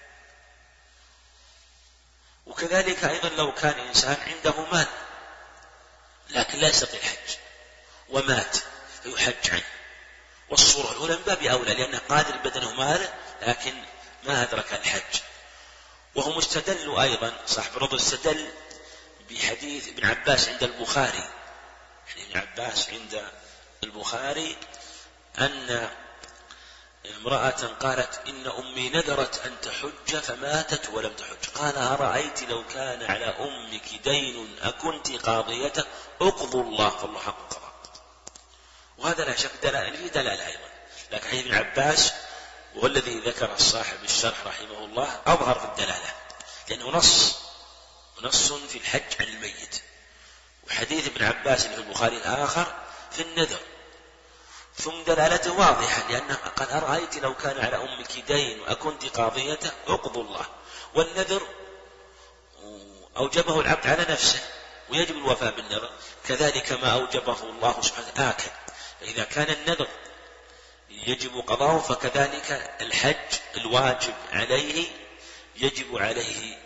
وكذلك أيضا لو كان إنسان عنده مال لكن لا يستطيع الحج ومات فيحج عنه. والصورة الأولى من باب أولى لأنه قادر بدنه وماله لكن ما أدرك الحج. وهو مستدل أيضا، صاحب الرضا استدل بحديث ابن عباس عند البخاري، ابن عباس عند البخاري أن امرأة قالت إن أمي نذرت أن تحج فماتت ولم تحج، قال أرأيت لو كان على أمك دين أكنت قاضيته أقضوا الله فالله حق القضاء. وهذا لا شك فيه دلالة أيضا، لكن حديث ابن عباس والذي ذكر صاحب الشرح رحمه الله أظهر في الدلالة، لأنه نص في الحج عن الميت. وحديث ابن عباس اللي في البخاري الآخر في النذر، ثم دلالته واضحة لأنه قال أرأيت لو كان على أمك دين وأكنت قاضيته أقضوا الله. والنذر أوجبه العبد على نفسه ويجب الوفاء بالنذر، كذلك ما أوجبه الله سبحانه آكل. فإذا كان النذر يجب قضاؤه فكذلك الحج الواجب عليه يجب عليه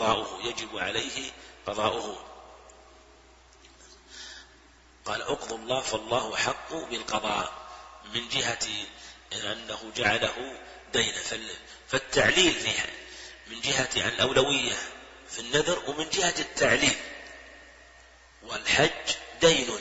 قضاؤه. قال أقضوا الله فالله حق بالقضاء، من جهة أنه جعله دينا. فالتعليل فيها من جهة عن الأولوية في النذر ومن جهة التعليل. والحج دين،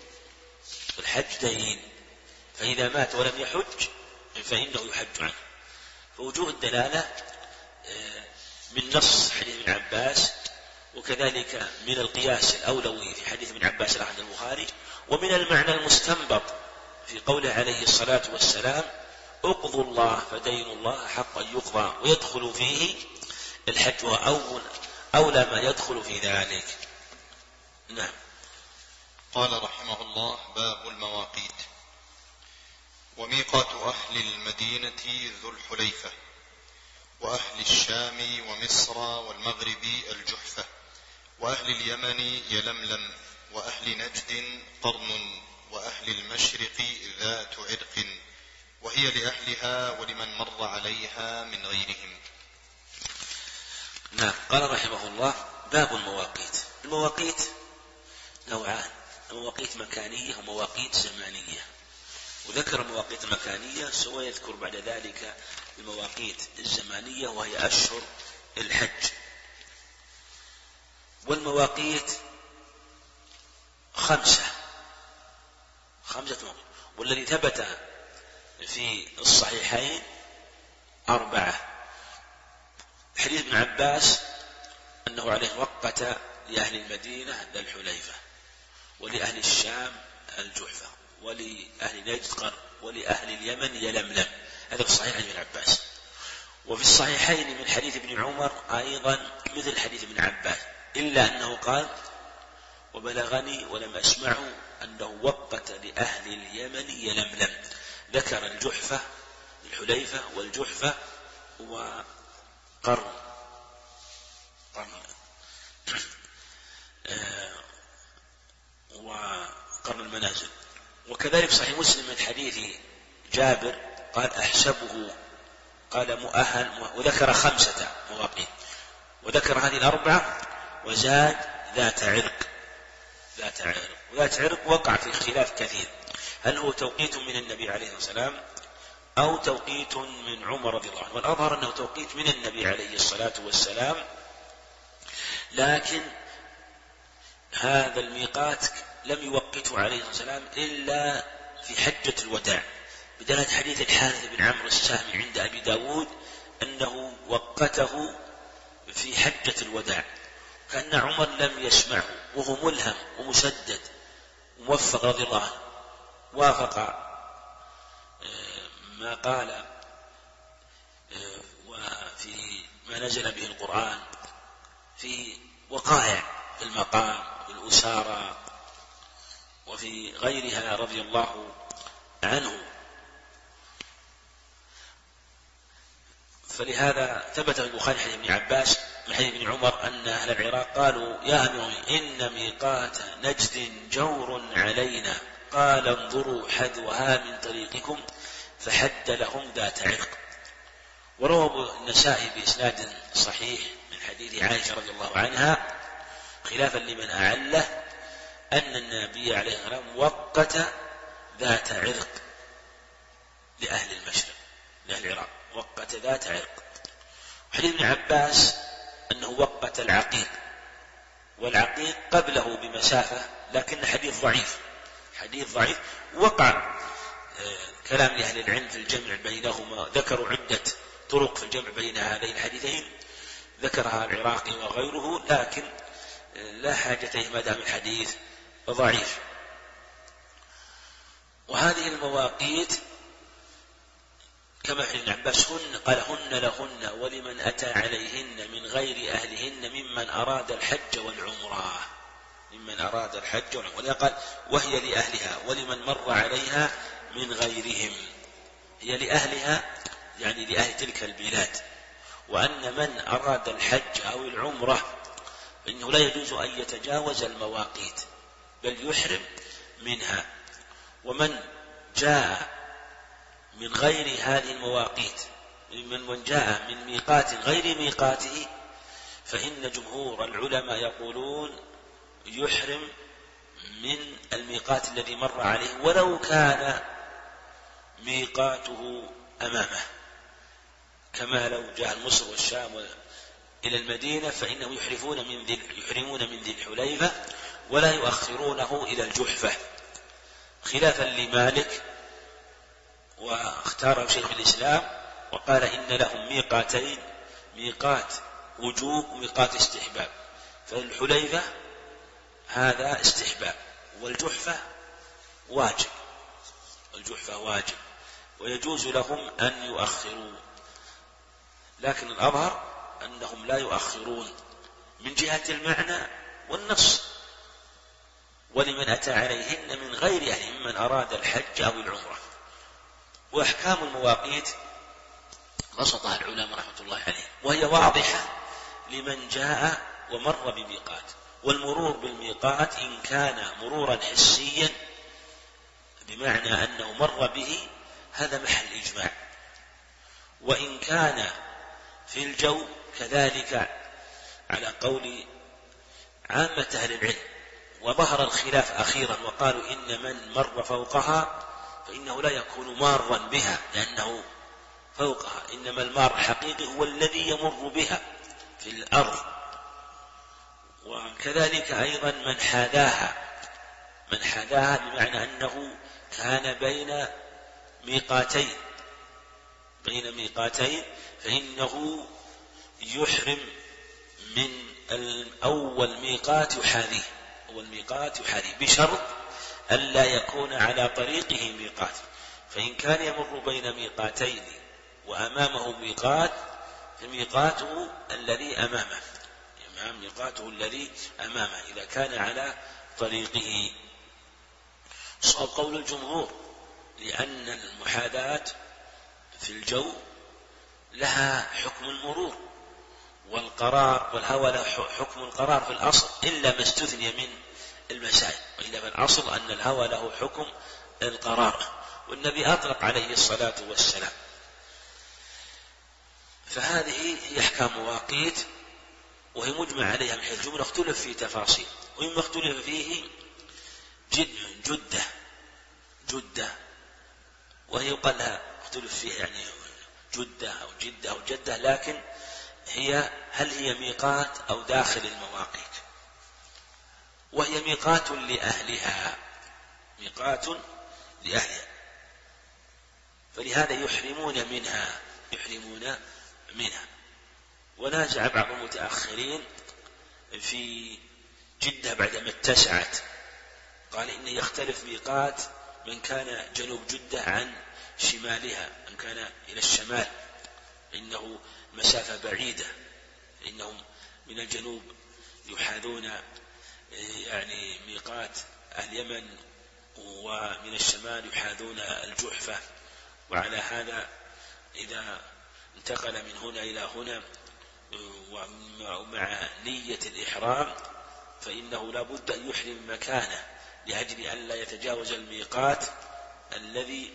فإذا مات ولم يحج فإنه يحج عنه. فوجوه الدلالة من نص حديث ابن عباس، وكذلك من القياس الأولوي في حديث ابن عباس عند البخاري، ومن المعنى المستنبط في قوله عليه الصلاة والسلام اقضوا الله فدين الله حق يقضى، ويدخل فيه الحج أولى ما يدخل في ذلك. نعم. قال رحمه الله: باب المواقيت. وميقات أهل المدينة ذو الحليفة، وأهل الشام ومصر والمغرب الجحفة، وأهل اليمن يلملم، وأهل نجد قرن، وأهل المشرق ذات عرق، وهي لأهلها ولمن مر عليها من غيرهم. نعم. قال رحمه الله: باب المواقيت. المواقيت نوعان: مواقيت مكانية ومواقيت زمانية. وذكر المواقيت المكانية سوى يذكر بعد ذلك المواقيت الزمانية وهي أشهر الحج. والمواقيت خمسة مواقيت، والذي ثبت في الصحيحين 4. حديث ابن عباس أنه عليه وقت لأهل المدينة ذا الحليفة، ولأهل الشام الجحفة، ولأهل نجد قرن، ولأهل اليمن يلملم. هذا في الصحيح عن ابن عباس. وفي الصحيحين من حديث ابن عمر أيضا مثل حديث ابن عباس، إلا أنه قال: وبلغني ولم أسمعه أنه وقت لأهل اليمن يلملم. ذكر الجحفة الحليفة والجحفة وقرن وقرن المنازل. وكذلك صحيح مسلم من حديث جابر قال: أحسبه قال مؤهل، وذكر 5 مواقيت، وذكر هذه 4 وزاد ذات عرق. وذات عرق وقع في اختلاف كثير، هل هو توقيت من النبي عليه الصلاة والسلام أو توقيت من عمر رضي الله عنه؟ والأظهر أنه توقيت من النبي عليه الصلاة والسلام، لكن هذا الميقات لم يوقته عليه الصلاة والسلام إلا في حجة الوداع، بدلالة حديث الحارث بن عمرو السهمي عند أبي داود أنه وقته في حجة الوداع، كأن عمر لم يسمعه وهو ملهم ومسدد وموفق رضي الله عنه، وافق ما قال وفي ما نزل به القرآن في وقائع في المقام والأسارة وفي غيرها رضي الله عنه. فلهذا ثبت في البخاري حديث ابن عباس من حديث ابن عمر أن أهل العراق قالوا يا أمير إن ميقات نجد جور علينا، قال انظروا حذوها من طريقكم، فحد لهم ذات عرق. وروى النسائي بإسناد صحيح من حديث عائشة رضي الله عنها خلافا لمن أعله أن النبي عليه الصلاة والسلام وقت ذات عرق لأهل المشرق لأهل العراق، وقت ذات عرق. حديث ابن عباس أنه وقت العقيق، والعقيق قبله بمسافة، لكن حديث ضعيف. وقع كلام لأهل العلم في الجمع بينهما، ذكروا عدة طرق في الجمع بين هذين الحديثين ذكرها العراقي وغيره، لكن لا حاجة إليه ما دام الحديث ضعيف. وهذه المواقيت كما في ابن عباس قال هن لهن ولمن أتى عليهن من غير أهلهن ممن أراد الحج والعمرة، قال وهي لأهلها ولمن مر عليها من غيرهم. هي لأهلها يعني لأهل تلك البلاد، وأن من أراد الحج أو العمرة فإنه لا يجوز أن يتجاوز المواقيت بل يحرم منها. ومن جاء من غير هذه المواقيت من جاء من ميقات غير ميقاته فإن جمهور العلماء يقولون يحرم من الميقات الذي مر عليه ولو كان ميقاته أمامه، كما لو جاء مصر والشام إلى المدينة فإنهم يحرمون من ذي الحليفة ولا يؤخرونه إلى الجحفة، خلافا لمالك واختاره شيخ الإسلام وقال إن لهم ميقاتين، ميقات وجوب وميقات استحباب، فالحليفة هذا استحباب والجحفة واجب ويجوز لهم أن يؤخروا، لكن الأظهر أنهم لا يؤخرون من جهة المعنى والنص. ولمن أتى عليهن من غير أهلهن ممن أراد الحج أو العمرة. وأحكام المواقيت بسطها العلماء رحمة الله عليه، وهي واضحة لمن جاء ومر بميقات. والمرور بالميقات إن كان مرورا حسيا بمعنى أنه مر به هذا محل إجماع، وإن كان في الجو كذلك على قول عامة أهل العلم. وظهر الخلاف أخيرا وقالوا إن من مر فوقها فإنه لا يكون مارا بها لأنه فوقها، إنما المار الحقيقي هو الذي يمر بها في الأرض. وكذلك أيضا من حاذاها بمعنى أنه كان بين ميقاتين فإنه يحرم من أول ميقات يحاذيه بشرط ألا يكون على طريقه ميقات. فإن كان يمر بين ميقاتين وأمامه ميقات فميقاته الذي أمامه إذا كان على طريقه. صار قول الجمهور لأن المحاذاة في الجو لها حكم المرور، والهوى له حكم القرار في الأصل إلا ما استثني من المسائل، وإلا فالأصل أن الهوى له حكم القرار، والنبي أطلق عليه الصلاة والسلام. فهذه هي أحكام مواقيت وهي مجمع عليها من حيث الجملة، اختلف في تفاصيل، ومما اختلف فيه جدة وهي يقال لها اختلف فيها يعني جدة أو جدة أو جدة، لكن هل هي ميقات أو داخل المواقيت؟ وهي ميقات لأهلها فلهذا يحرمون منها. ونازع بعض المتأخرين في جدة بعدما اتسعت، قال إنه يختلف ميقات من كان جنوب جدة عن شمالها أم كان إلى الشمال، فإنه مسافة بعيدة، فإنهم من الجنوب يحاذون يعني ميقات اليمن، ومن الشمال يحاذون الجحفة. وعلى هذا إذا انتقل من هنا إلى هنا ومع نية الإحرام فإنه لا بد أن يحرم مكانه لأجل أن لا يتجاوز الميقات الذي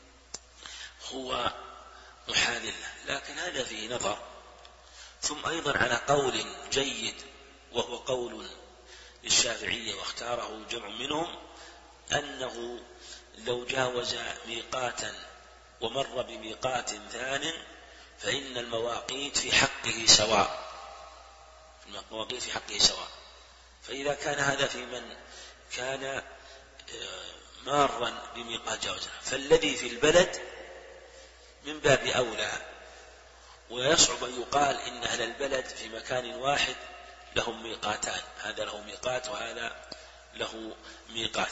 هو محاذ له. لكن هذا فيه نظر. ثم أيضا على قول جيد وهو قول للشافعية واختاره جمع منهم، أنه لو جاوز ميقاتا ومر بميقات ثان فإن المواقيت في حقه سواء، المواقيت في حقه سواء. فإذا كان هذا في من كان مارا بميقات جاوزه، فالذي في البلد من باب أولى. ويصعب أن يقال إن أهل البلد في مكان واحد لهم ميقاتان، هذا له ميقات وهذا له ميقات.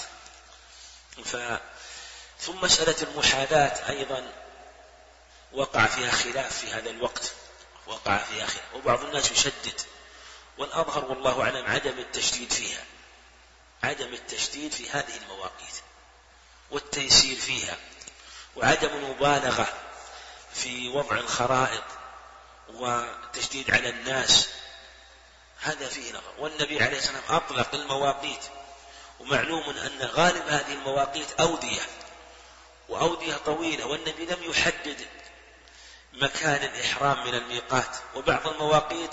ثم مسألة المحاذاة أيضا وقع فيها خلاف في هذا الوقت، وقع فيها خلاف، وبعض الناس يشدد، والأظهر والله أعلم عدم التشديد فيها، عدم التشديد في هذه المواقيت والتيسير فيها، وعدم المبالغة في وضع الخرائط والتشديد على الناس، هذا فيه نظر. والنبي عليه الصلاة والسلام أطلق المواقيت، ومعلوم أن غالب هذه المواقيت أودية، وأودية طويلة، والنبي لم يحدد مكان الإحرام من الميقات. وبعض المواقيت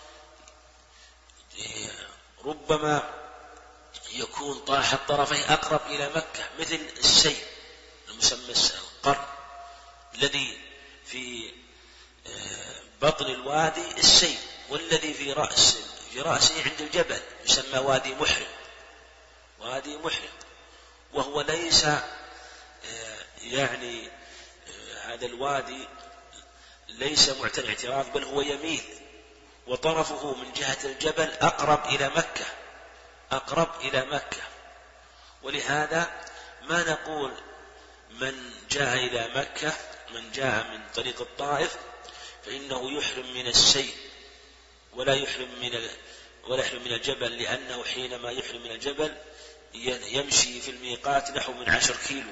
ربما يكون طاح الطرفين أقرب إلى مكة، مثل السيل المسمى القرن الذي في بطن الوادي السيل، والذي في رأسه عند الجبل يسمى وادي محرم، وادي محرم، وهو ليس يعني هذا الوادي ليس معتنى اعتراض، بل هو يميل، وطرفه من جهة الجبل أقرب إلى مكة، أقرب إلى مكة. ولهذا ما نقول من جاء إلى مكة، من جاء من طريق الطائف فإنه يحرم من السيل ولا يحرم من الجبل، لأنه حينما يحرم من الجبل يمشي في الميقات نحو من 10 كيلو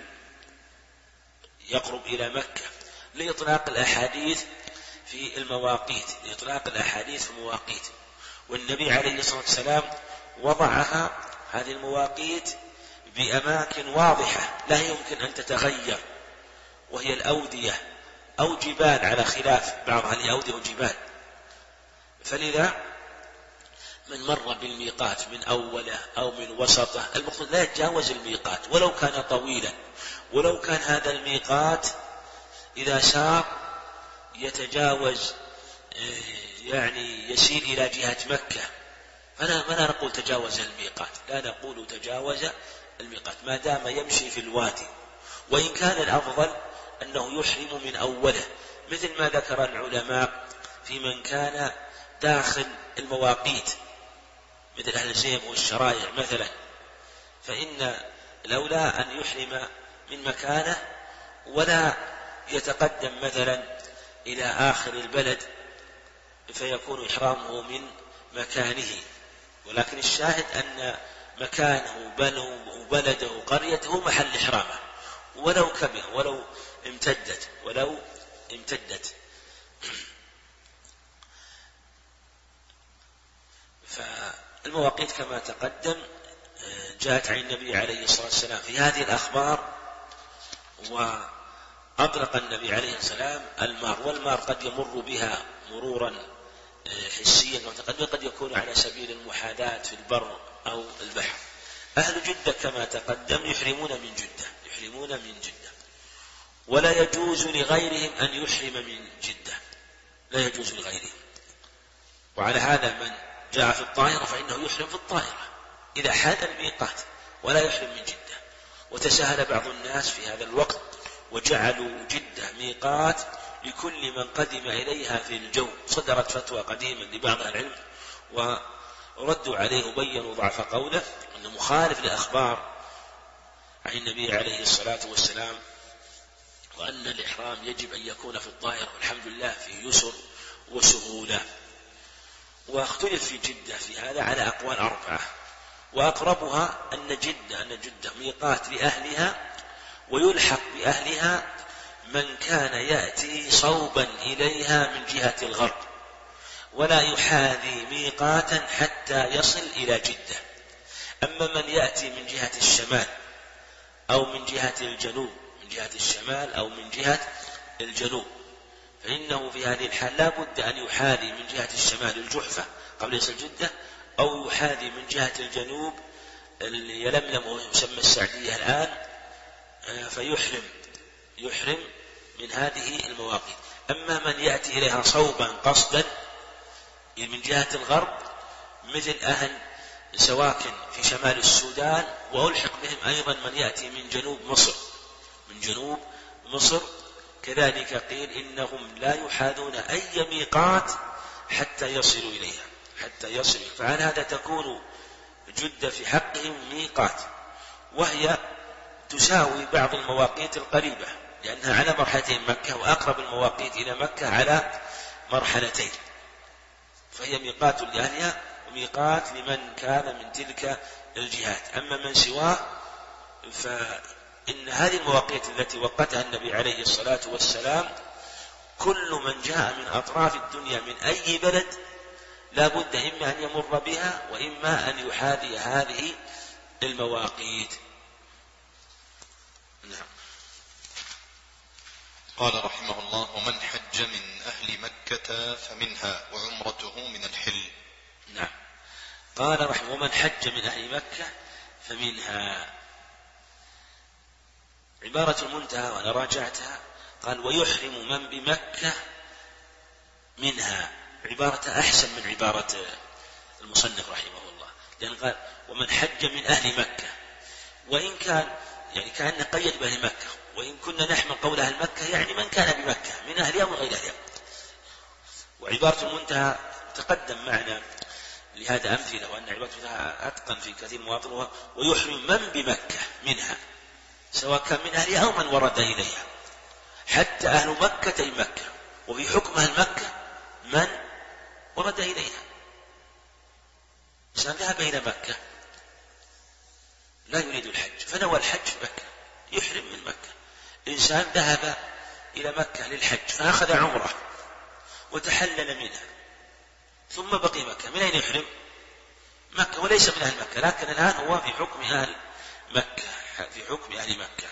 يقرب إلى مكة، لإطلاق الأحاديث في المواقيت، لإطلاق الأحاديث في المواقيت. والنبي عليه الصلاة والسلام وضعها هذه المواقيت بأماكن واضحة لا يمكن أن تتغير، وهي الأودية أو جبال، على خلاف بعض هذه أودية وجبال. فلذا من مر بالميقات من أوله أو من وسطه، المقصود لا يتجاوز الميقات ولو كان طويلا، ولو كان هذا الميقات إذا سار يتجاوز يعني يسير إلى جهة مكة، فلا نقول تجاوز الميقات، لا نقول تجاوز الميقات ما دام يمشي في الوادي. وإن كان الأفضل أنه يحرم من أوله، مثل ما ذكر العلماء في من كان داخل المواقيت مثل أهل الزيم والشرائع مثلا، فإن الأولى أن يحرم من مكانه ولا يتقدم مثلا إلى آخر البلد فيكون إحرامه من مكانه. ولكن الشاهد أن مكانه وبلده وقريته محل إحرامه، ولو كبر ولو امتدت. فالمواقيت كما تقدم جاءت عن النبي عليه الصلاة والسلام في هذه الأخبار، وأطلق النبي عليه السلام المار، والمار قد يمر بها مرورا حسيا وتقدم، قد يكون على سبيل المحاذاة في البر أو البحر. أهل جدة كما تقدم يحرمون من جدة، ولا يجوز لغيرهم أن يحرم من جدة، لا يجوز لغيرهم. وعلى هذا من جاء في الطائرة فإنه يحرم في الطائرة إذا حاد الميقات، ولا يحرم من جدة. وتساهل بعض الناس في هذا الوقت وجعلوا جدة ميقات لكل من قدم إليها في الجو. صدرت فتوى قديما لبعض العلم وردوا عليه وبينوا ضعف قوله أنه مخالف لأخبار عن النبي عليه الصلاة والسلام وأن الإحرام يجب أن يكون في الظاهر والحمد لله فيه يسر وسهولة. واختلف في جدة في هذا على أقوال 4، وأقربها أن جدة ميقات لأهلها، ويلحق بأهلها من كان يأتي صوبا إليها من جهة الغرب، ولا يحاذي ميقاتا حتى يصل إلى جدة. أما من يأتي من جهة الشمال أو من جهة الجنوب، من جهة الشمال أو من جهة الجنوب، فإنه في هذه الحال لا بد أن يحاذي من جهة الشمال الجحفة قبل يصل جدة، أو يحاذي من جهة الجنوب يلملم ويسمى السعدية الآن، فيحرم من هذه المواقيت. أما من يأتي إليها صوبا قصدا من جهة الغرب مثل أهل سواكن في شمال السودان، وألحق بهم أيضا من يأتي من جنوب مصر كذلك قيل إنهم لا يحاذون أي ميقات حتى يصلوا إليها، فعلى هذا تكون جدة في حقهم ميقات، وهي تساوي بعض المواقيت القريبة لأنها على مرحلتين مكة، وأقرب المواقيت إلى مكة على مرحلتين، فهي ميقات لأهلها وميقات لمن كان من تلك الجهات. أما من سواه فإن هذه المواقيت التي وقتها النبي عليه الصلاة والسلام كل من جاء من أطراف الدنيا من أي بلد لا بد إما أن يمر بها وإما أن يحاذي هذه المواقيت. نعم. قال رحمه الله: ومن حج من أهل مكة فمنها وعمرته من الحل. نعم. قال رحمه: ومن حج من أهل مكة فمنها. عبارة المنتهى وأنا راجعتها قال: ويحرم من بمكة منها. عبارة أحسن من عبارة المصنف رحمه الله، لأن قال: ومن حج من أهل مكة، وإن كان يعني كأن قيد بأهل مكة، وإن كنا نحمل قول أهل مكة يعني من كان بمكة من أهلها ومن غير أهلها. وعبارة المنتهى تقدم معنا لهذا أمثلة، وأن عبارتها أتقن في كثير مواطنها: ويحرم من بمكة منها، سواء كان من أهلها أو من ورد إليها، حتى أهل مكة أي مكة، وفي حكم أهل مكة من ورد إليها. إنسان ذهب إلى مكة لا يريد الحج فنوى الحج في مكة يحرم من مكة. إنسان ذهب إلى مكة للحج فأخذ عمره وتحلل منها ثم بقي مكة، من أين يحرم؟ مكة، وليس من أهل مكة، لكن الآن هو في حكم أهل مكة، في حكم أهل مكة.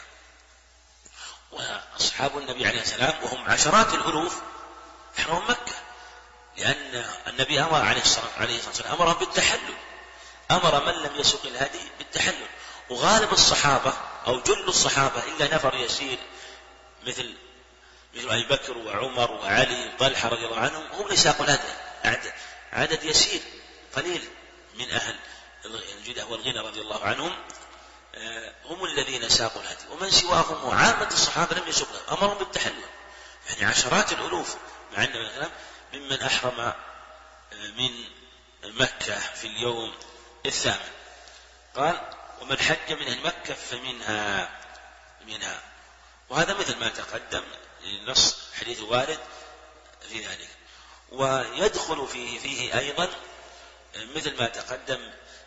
وأصحاب النبي عليه السلام وهم عشرات الألوف حرموا مكة، لأن النبي أمر عليه الصلاة والسلام أمرهم بالتحلل، أمر من لم يسق الهدي بالتحلل. وغالب الصحابة أو جل الصحابة إلا نفر يسير مثل أبي بكر وعمر وعلي وطلحة رضي الله عنهم هم اللي ساقوا الهدي، عدد يسير قليل من أهل الجدة والغنى رضي الله عنهم هم الذين ساقوا الهدي، ومن سواهم وعامة الصحابة لم يسقوا، أمرهم بالتحلل. يعني عشرات الألوف مع أن ممن أحرم من مكة في اليوم الثامن. قال: ومن حج من أهل مكة فمنها. وهذا مثل ما تقدم النص حديث وارد في ذلك. ويدخل فيه أيضا مثل ما تقدم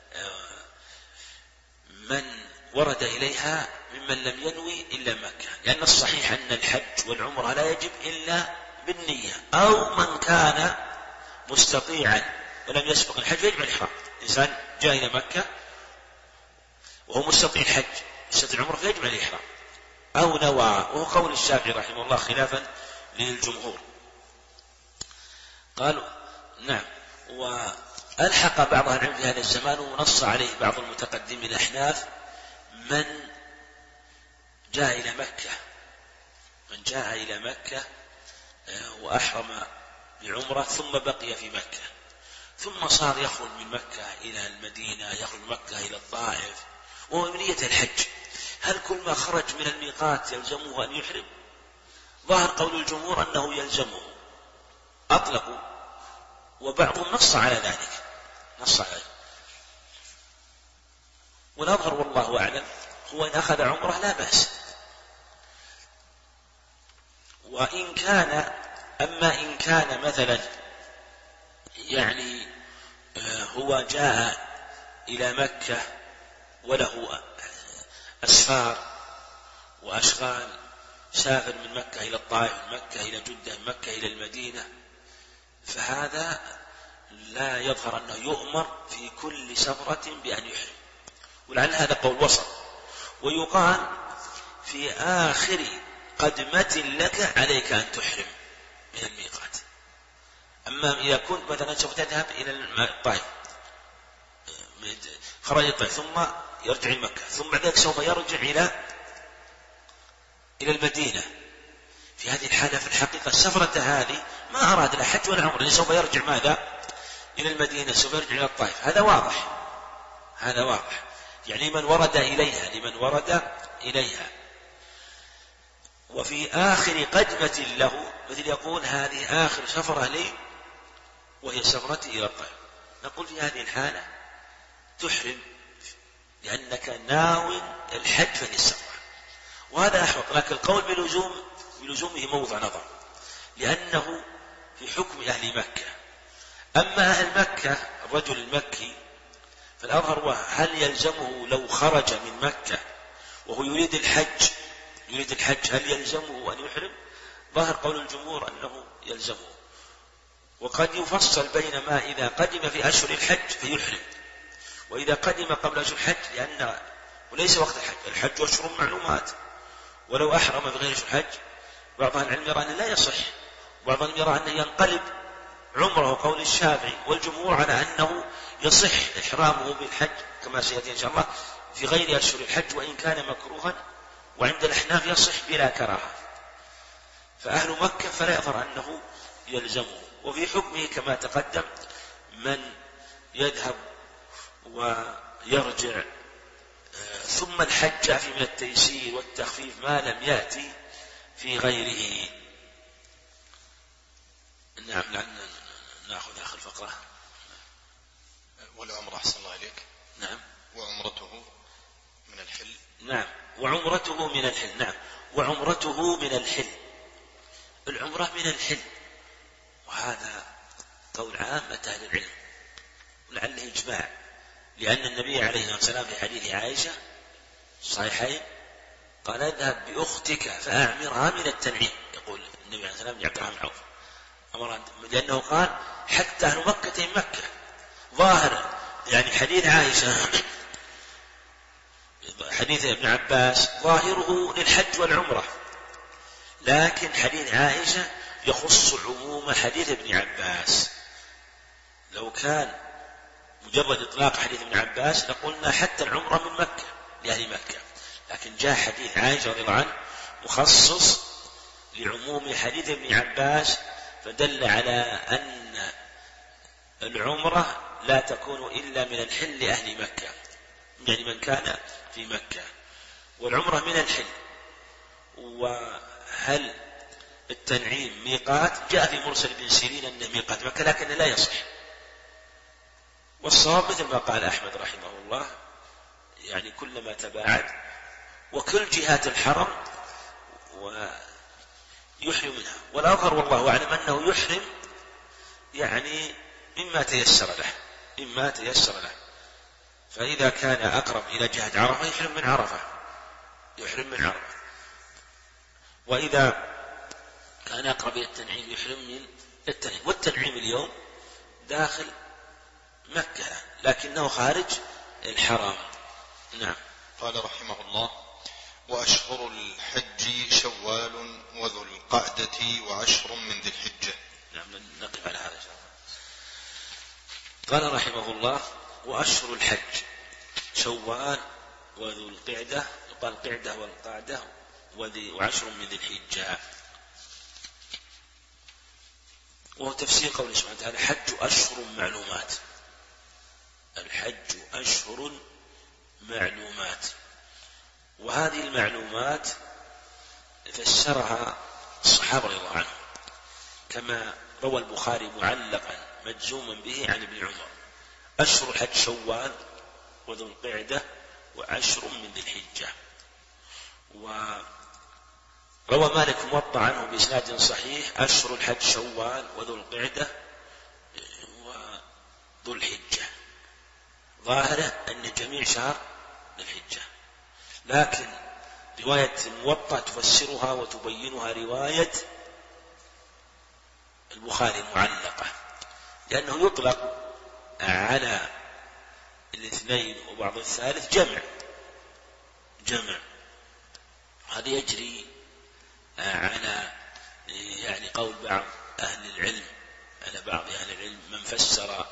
من ورد إليها ممن لم ينوي إلا مكة، لأن الصحيح أن الحج والعمرة لا يجب إلا بالنية، أو من كان مستطيعا ولم يسبق الحج يجب الإحرام. إنسان جاء إلى مكة وهو مستطيع الحج مستطيع العمرة فيجب الإحرام، أو نوى، وهو قول الشافعي رحمه الله خلافا للجمهور. قالوا نعم. وألحق بعض العلم في هذا الزمان ونص عليه بعض المتقدمين الأحناف من جاء إلى مكة وأحرم بعمرة ثم بقي في مكة، ثم صار يخرج من مكة إلى المدينة، يخرج من مكة إلى الطائف وهو من نية الحج. هل كل ما خرج من الميقات يلزمه أن يحرم؟ ظاهر قول الجمهور أنه يلزمه، أطلقوا، وبعضهم نص على ذلك. والأظهر والله أعلم هو إن أخذ عمره لا بأس، أما إن كان مثلا يعني هو جاء إلى مكة وله أسفار وأشغال، سافر من مكة إلى الطائف، من مكة إلى جدة، من مكة إلى المدينة، فهذا لا يظهر أنه يؤمر في كل سفرة بأن يحرم، ولعل هذا قول وسط. ويقال في آخر قدمة لك عليك أن تحرم من الميقات. أما إذا كنت مثلا سوف تذهب إلى الطائف، خرج الطائف ثم يرجع إلى مكة، ثم بعد ذلك سوف يرجع إلى المدينة، في هذه الحالة في الحقيقة السفرة هذه ما أراد لا حج ولا عمرة، سوف يرجع ماذا؟ إلى المدينة، سوف يرجع إلى الطائف. هذا واضح يعني لمن ورد إليها. وفي آخر قدمة له، مثل يقول هذه آخر سفرة لي وهي سفرتي إلى الطائف، نقول في هذه الحالة تحرم لأنك ناو الحج في السفرة، وهذا أحوط. لكن القول بلزومه موضع نظر، لأنه في حكم أهل مكة. أما أهل مكة، الرجل المكي، فالأظهر هو هل يلزمه لو خرج من مكة وهو يريد الحج هل يلزمه أن يحرم؟ ظاهر قول الجمهور أنه يلزمه. وقد يفصل بين ما إذا قدم في أشهر الحج فيحرم، وإذا قدم قبل أشهر الحج، لأن وليس وقت الحج أشهر معلومات، ولو أحرم بغير أشهر الحج بعض أهل العلم يرى أنه لا يصح، وبعضهم يرى أنه ينقلب عمره، قول الشافعي، والجمهور على أنه يصح إحرامه بالحج كما سيأتي إن شاء الله في غير أشهر الحج وإن كان مكروها، وعند الأحناف يصح بلا كراهة. فأهل مكة فلا يظهر أنه يلزمه. وفي حكمه كما تقدم من يذهب ويرجع ثم الحج في من التيسير والتخفيف ما لم يأتي في غيره. نعم، نأخذ آخر فقرة. والعمرة أحسن الله إليك. نعم. وعمرته من الحل. نعم، وعمرته من الحل. نعم، وعمرته من الحل. العمرة من الحل، وهذا قول عامة أهل العلم، ولعله إجماع، لأن النبي عليه الصلاة والسلام في حديث عائشة صحيحين قال اذهب بأختك فأعمرها من التنعيم، يقول النبي عليه الصلاة والسلام لعبد الرحمن بن عوف، لأنه قال حتى أهل مكة مكة. ظاهر يعني حديث عائشة، حديث ابن عباس ظاهره للحج والعمرة، لكن حديث عائشة يخص عموم حديث ابن عباس. لو كان مجرد إطلاق حديث ابن عباس لقلنا حتى العمرة من مكة لأهل مكة، لكن جاء حديث عائشة رضي الله عنه مخصص لعموم حديث ابن عباس، فدل على أن العمرة لا تكون إلا من الحل لأهل مكة، يعني من كان في مكة. والعمرة من الحل. وهل التنعيم ميقات؟ جاء في مرسل بن سيرين أنه ميقات مكة، لكن لا يصح. والصواب مثل ما قال أحمد رحمه الله، يعني كلما تباعد وكل جهات الحرم ويحرم منها. والأظهر والله أعلم أنه يحرم يعني مما تيسر له، فإذا كان أقرب إلى جهة عرفة يحرم من عرفة، وإذا كان أقرب إلى التنعيم يحرم من التنعيم. والتنعيم اليوم داخل مكة لكنه خارج الحرام. نعم. قال رحمه الله: وأشهر الحج شوال وذو القعدة وعشر من ذي الحجة. نعم، نقف على هذا. قال رحمه الله: وأشهر الحج شوال وذو القعدة، يقال القعدة والقعدة، وعشر من ذي الحجة. وهو تفسير قوله سبحانه وتعالى: الحج أشهر معلومات. الحج أشهر معلومات، وهذه المعلومات فسرها الصحابة رضي الله عنهم كما روى البخاري معلقا مجزوما به عن ابن عمر: أشهر الحج شوال وذو القعدة وعشر من ذي الحجة. روى مالك موطأ عنه بإسناد صحيح: أشهر الحج شوال وذو القعدة وذو الحجة. ظاهره أن جميع شهر الحجة، لكن رواية الموطأ تفسرها وتبينها رواية البخاري المعلقة، لأنه يطلق على الاثنين وبعض الثالث جمع. هذا يجري على يعني قول بعض أهل العلم، على بعض أهل العلم من فسر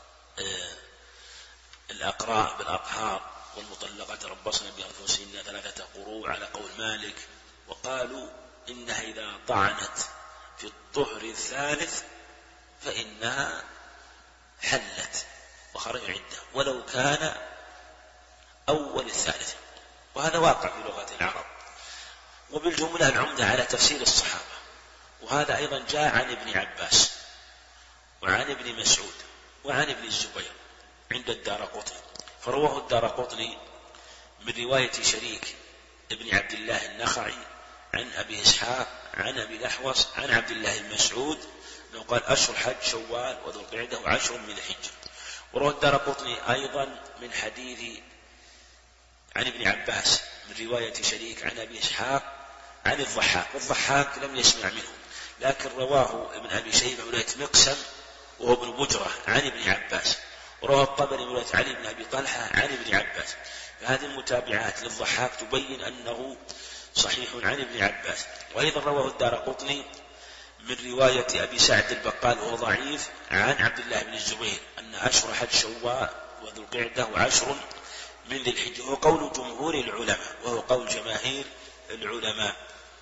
الأقراء بالأطهار والمطلقات تربصن بأنفسهن 3 قروء على قول مالك، وقالوا إنها إذا طعنت في الطهر الثالث فإنها حلت وخرج عدة ولو كان أول الثالث، وهذا واقع في لغة العرب. وبالجملة العمدة على تفسير الصحابة، وهذا أيضا جاء عن ابن عباس وعن ابن مسعود وعن ابن الزبير عند الدارقطني، فرواه الدارقطني من رواية شريك ابن عبد الله النخعي عن أبي إسحاق عن أبي الأحوص عن عبد الله المسعود أنه قال: أشهر الحج شوال وذو القعدة وعشر من الحجة. وروى الدارقطني أيضا من حديث عن ابن عباس من رواية شريك عن أبي إسحاق عن الضحاك، والضحاك لم يسمع منه، لكن رواه ابن أبي شيبة من رواية مقسم وهو ابن بجرة عن ابن عباس، ورواه الطبري من رواية علي بن أبي طلحة عن ابن عباس. فهذه المتابعات للضحاك تبين أنه صحيح عن ابن عباس. وأيضا رواه الدارقطني من رواية أبي سعد البقال وهو ضعيف عن عبد الله بن الزبير أن أشهر حج شوال وذو القعدة وعشر من ذي الحجة، وهو قول جمهور العلماء وهو قول جماهير العلماء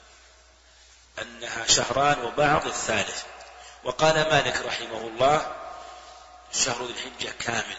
أنها شهران وبعض الثالث. وقال مالك رحمه الله: شهر ذي الحجة كامل.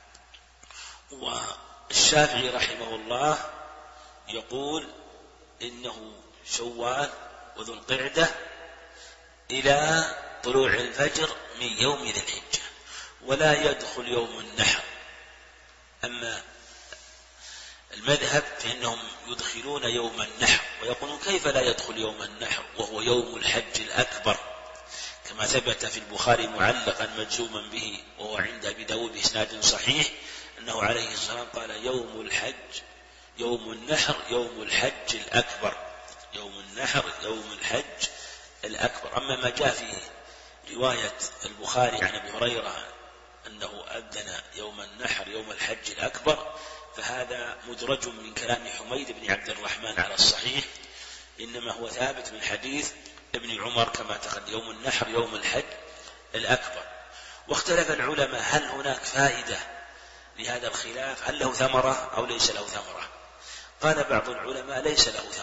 والشافعي رحمه الله يقول إنه شوال وذو القعدة إلى طلوع الفجر من يوم ذي الحجة، ولا يدخل يوم النحر. أما المذهب فإنهم يدخلون يوم النحر، ويقولون: كيف لا يدخل يوم النحر وهو يوم الحج الأكبر، كما ثبت في البخاري معلقا مجزوما به وهو عند أبي داود بإسناد صحيح أنه عليه السلام قال: يوم الحج يوم النحر يوم الحج الأكبر، يوم النحر يوم الحج الأكبر. أما ما جاء في رواية البخاري عن أبي هريرة أنه أذن يوم النحر يوم الحج الأكبر فهذا مدرج من كلام حميد بن عبد الرحمن على الصحيح، إنما هو ثابت من حديث ابن عمر كما تقدم: يوم النحر يوم الحج الأكبر. واختلف العلماء هل هناك فائدة لهذا الخلاف، هل له ثمرة أو ليس له ثمرة؟ قال بعض العلماء: ليس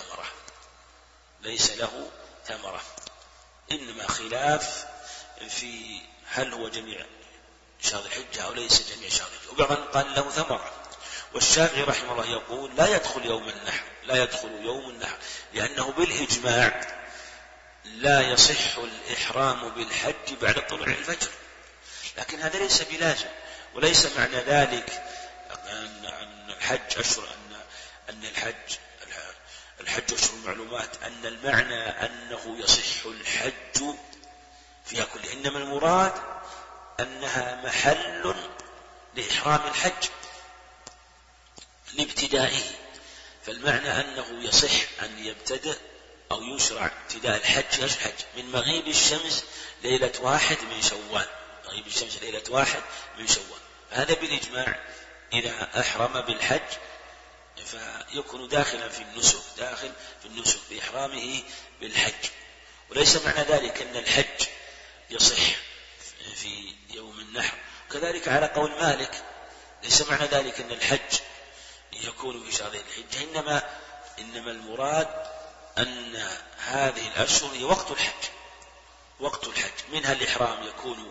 له ثمرة، إنما خلاف في هل هو جميع شهر الحجة أو ليس جميع شهر الحجة، وبعضهم قال له ثمرة. والشافعي رحمه الله يقول: لا يدخل يوم النحر، لأنه بالإجماع لا يصح الإحرام بالحج بعد طلوع الفجر. لكن هذا ليس بلازم، وليس معنى ذلك أن الحج أشهر أن الحج أشهر المعلومات أن المعنى أنه يصح الحج فيها كلها، إنما المراد أنها محل لإحرام الحج لابتدائه، فالمعنى أنه يصح أن يبتدأ أو يشرع ابتداء الحج من مغيب الشمس ليلة 1 من شوال، مغيب الشمس ليلة 1 من شوال. هذا بالإجماع إذا أحرم بالحج فيكون داخل في النسك بإحرامه بالحج، وليس معنى ذلك أن الحج يصح في يوم النحر. كذلك على قول مالك ليس معنى ذلك أن الحج يكون في شهر الحجة، إنما المراد أن هذه الأشهر هي وقت الحج، منها الإحرام يكون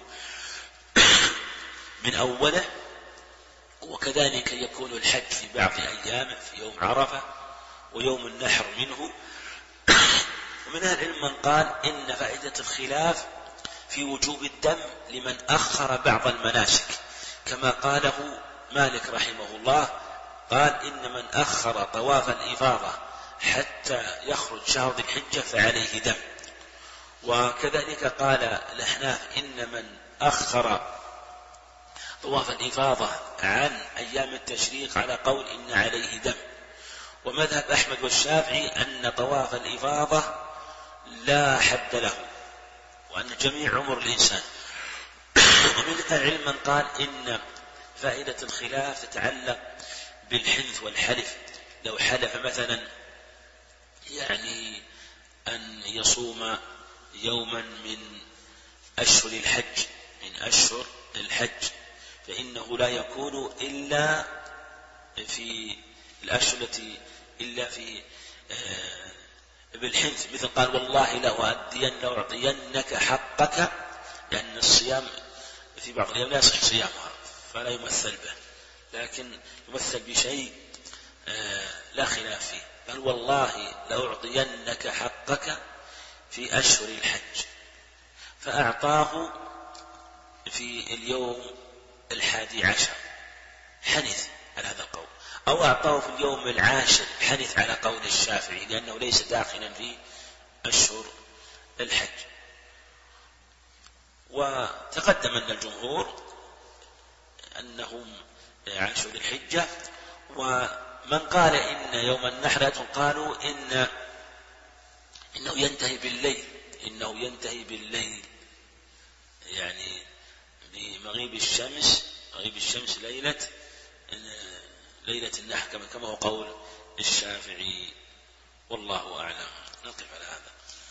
من أوله، وكذلك يكون الحج في بعض أيامه في يوم عرفة ويوم النحر منه. ومن أهل العلم من قال إن فائدة الخلاف في وجوب الدم لمن أخر بعض المناسك، كما قاله مالك رحمه الله، قال: إن من أخر طواف الإفاضة حتى يخرج شهر ذي الحجة فعليه دم. وكذلك قال الأحناف إن من أخر طواف الإفاضة عن أيام التشريق على قول إن عليه دم. ومذهب أحمد والشافعي أن طواف الإفاضة لا حد له، وأن جميع عمر الإنسان. ومن العلم من قال إن فائدة الخلاف تتعلق بالحنث والحلف. لو حلف مثلا يعني أن يصوم يوما من أشهر الحج فإنه لا يكون إلا في الأشهر التي إلا في بالحنث، مثل قال والله لأعطينك حقك، لأن الصيام في بعض الأيام لا يصح صيامها فلا يمثل به، لكن يمثل بشيء لا خلاف فيه. قال والله لأعطينك حقك في أشهر الحج، فأعطاه في اليوم 11 حنث على هذا القول، أو أعطاه في اليوم 10 حنث على قول الشافعي، لأنه ليس داخلا في أشهر الحج. وتقدم أن الجمهور أنهم أشهر الحجة. ومن قال إن يوم النحر قالوا إنه ينتهي بالليل يعني بمغيب الشمس ليلة النحر كما هو قول الشافعي، والله أعلم. نقف على هذا.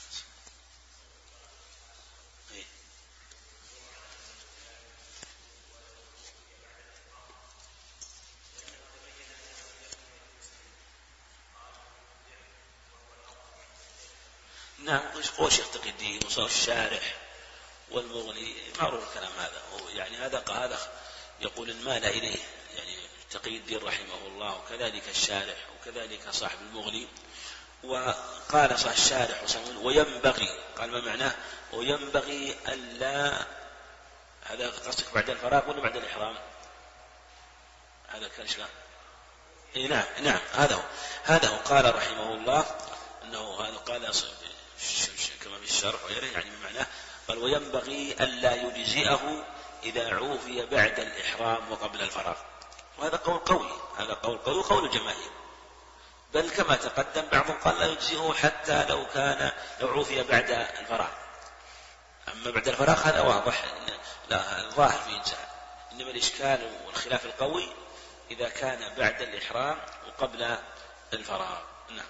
نعم، قول شيخ تقي الدين وصار الشارح والمغني معروف الكلام هذا، يعني هذا يقول المال إليه يعني تقي الدين رحمه الله، وكذلك الشارح، وكذلك صاحب المغني. وقال صاحب الشارح وينبغي، قال ما معناه وينبغي ألا، هذا قصدك بعد الفراغ ولا بعد الإحرام؟ هذا كان شلون؟ نعم هذا هو قال رحمه الله أنه هذا قال كما في الشرح وغيره، يعني بمعناه قال وينبغي ألا يجزئه إذا عوفي بعد الإحرام وقبل الفراغ. وهذا قول قوي وقول الجماهير، بل كما تقدم بعضهم قال لا يجزئه حتى لو عوفي بعد الفراغ. أما بعد الفراغ هذا واضح لا الظاهر في إجزاء، إنما الإشكال والخلاف القوي إذا كان بعد الإحرام وقبل الفراغ. نعم.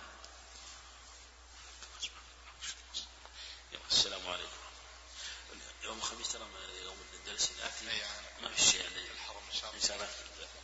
السلام عليكم. يوم الخميس ترى يوم الدرس الآتي ما في شيء الحرم إن شاء الله.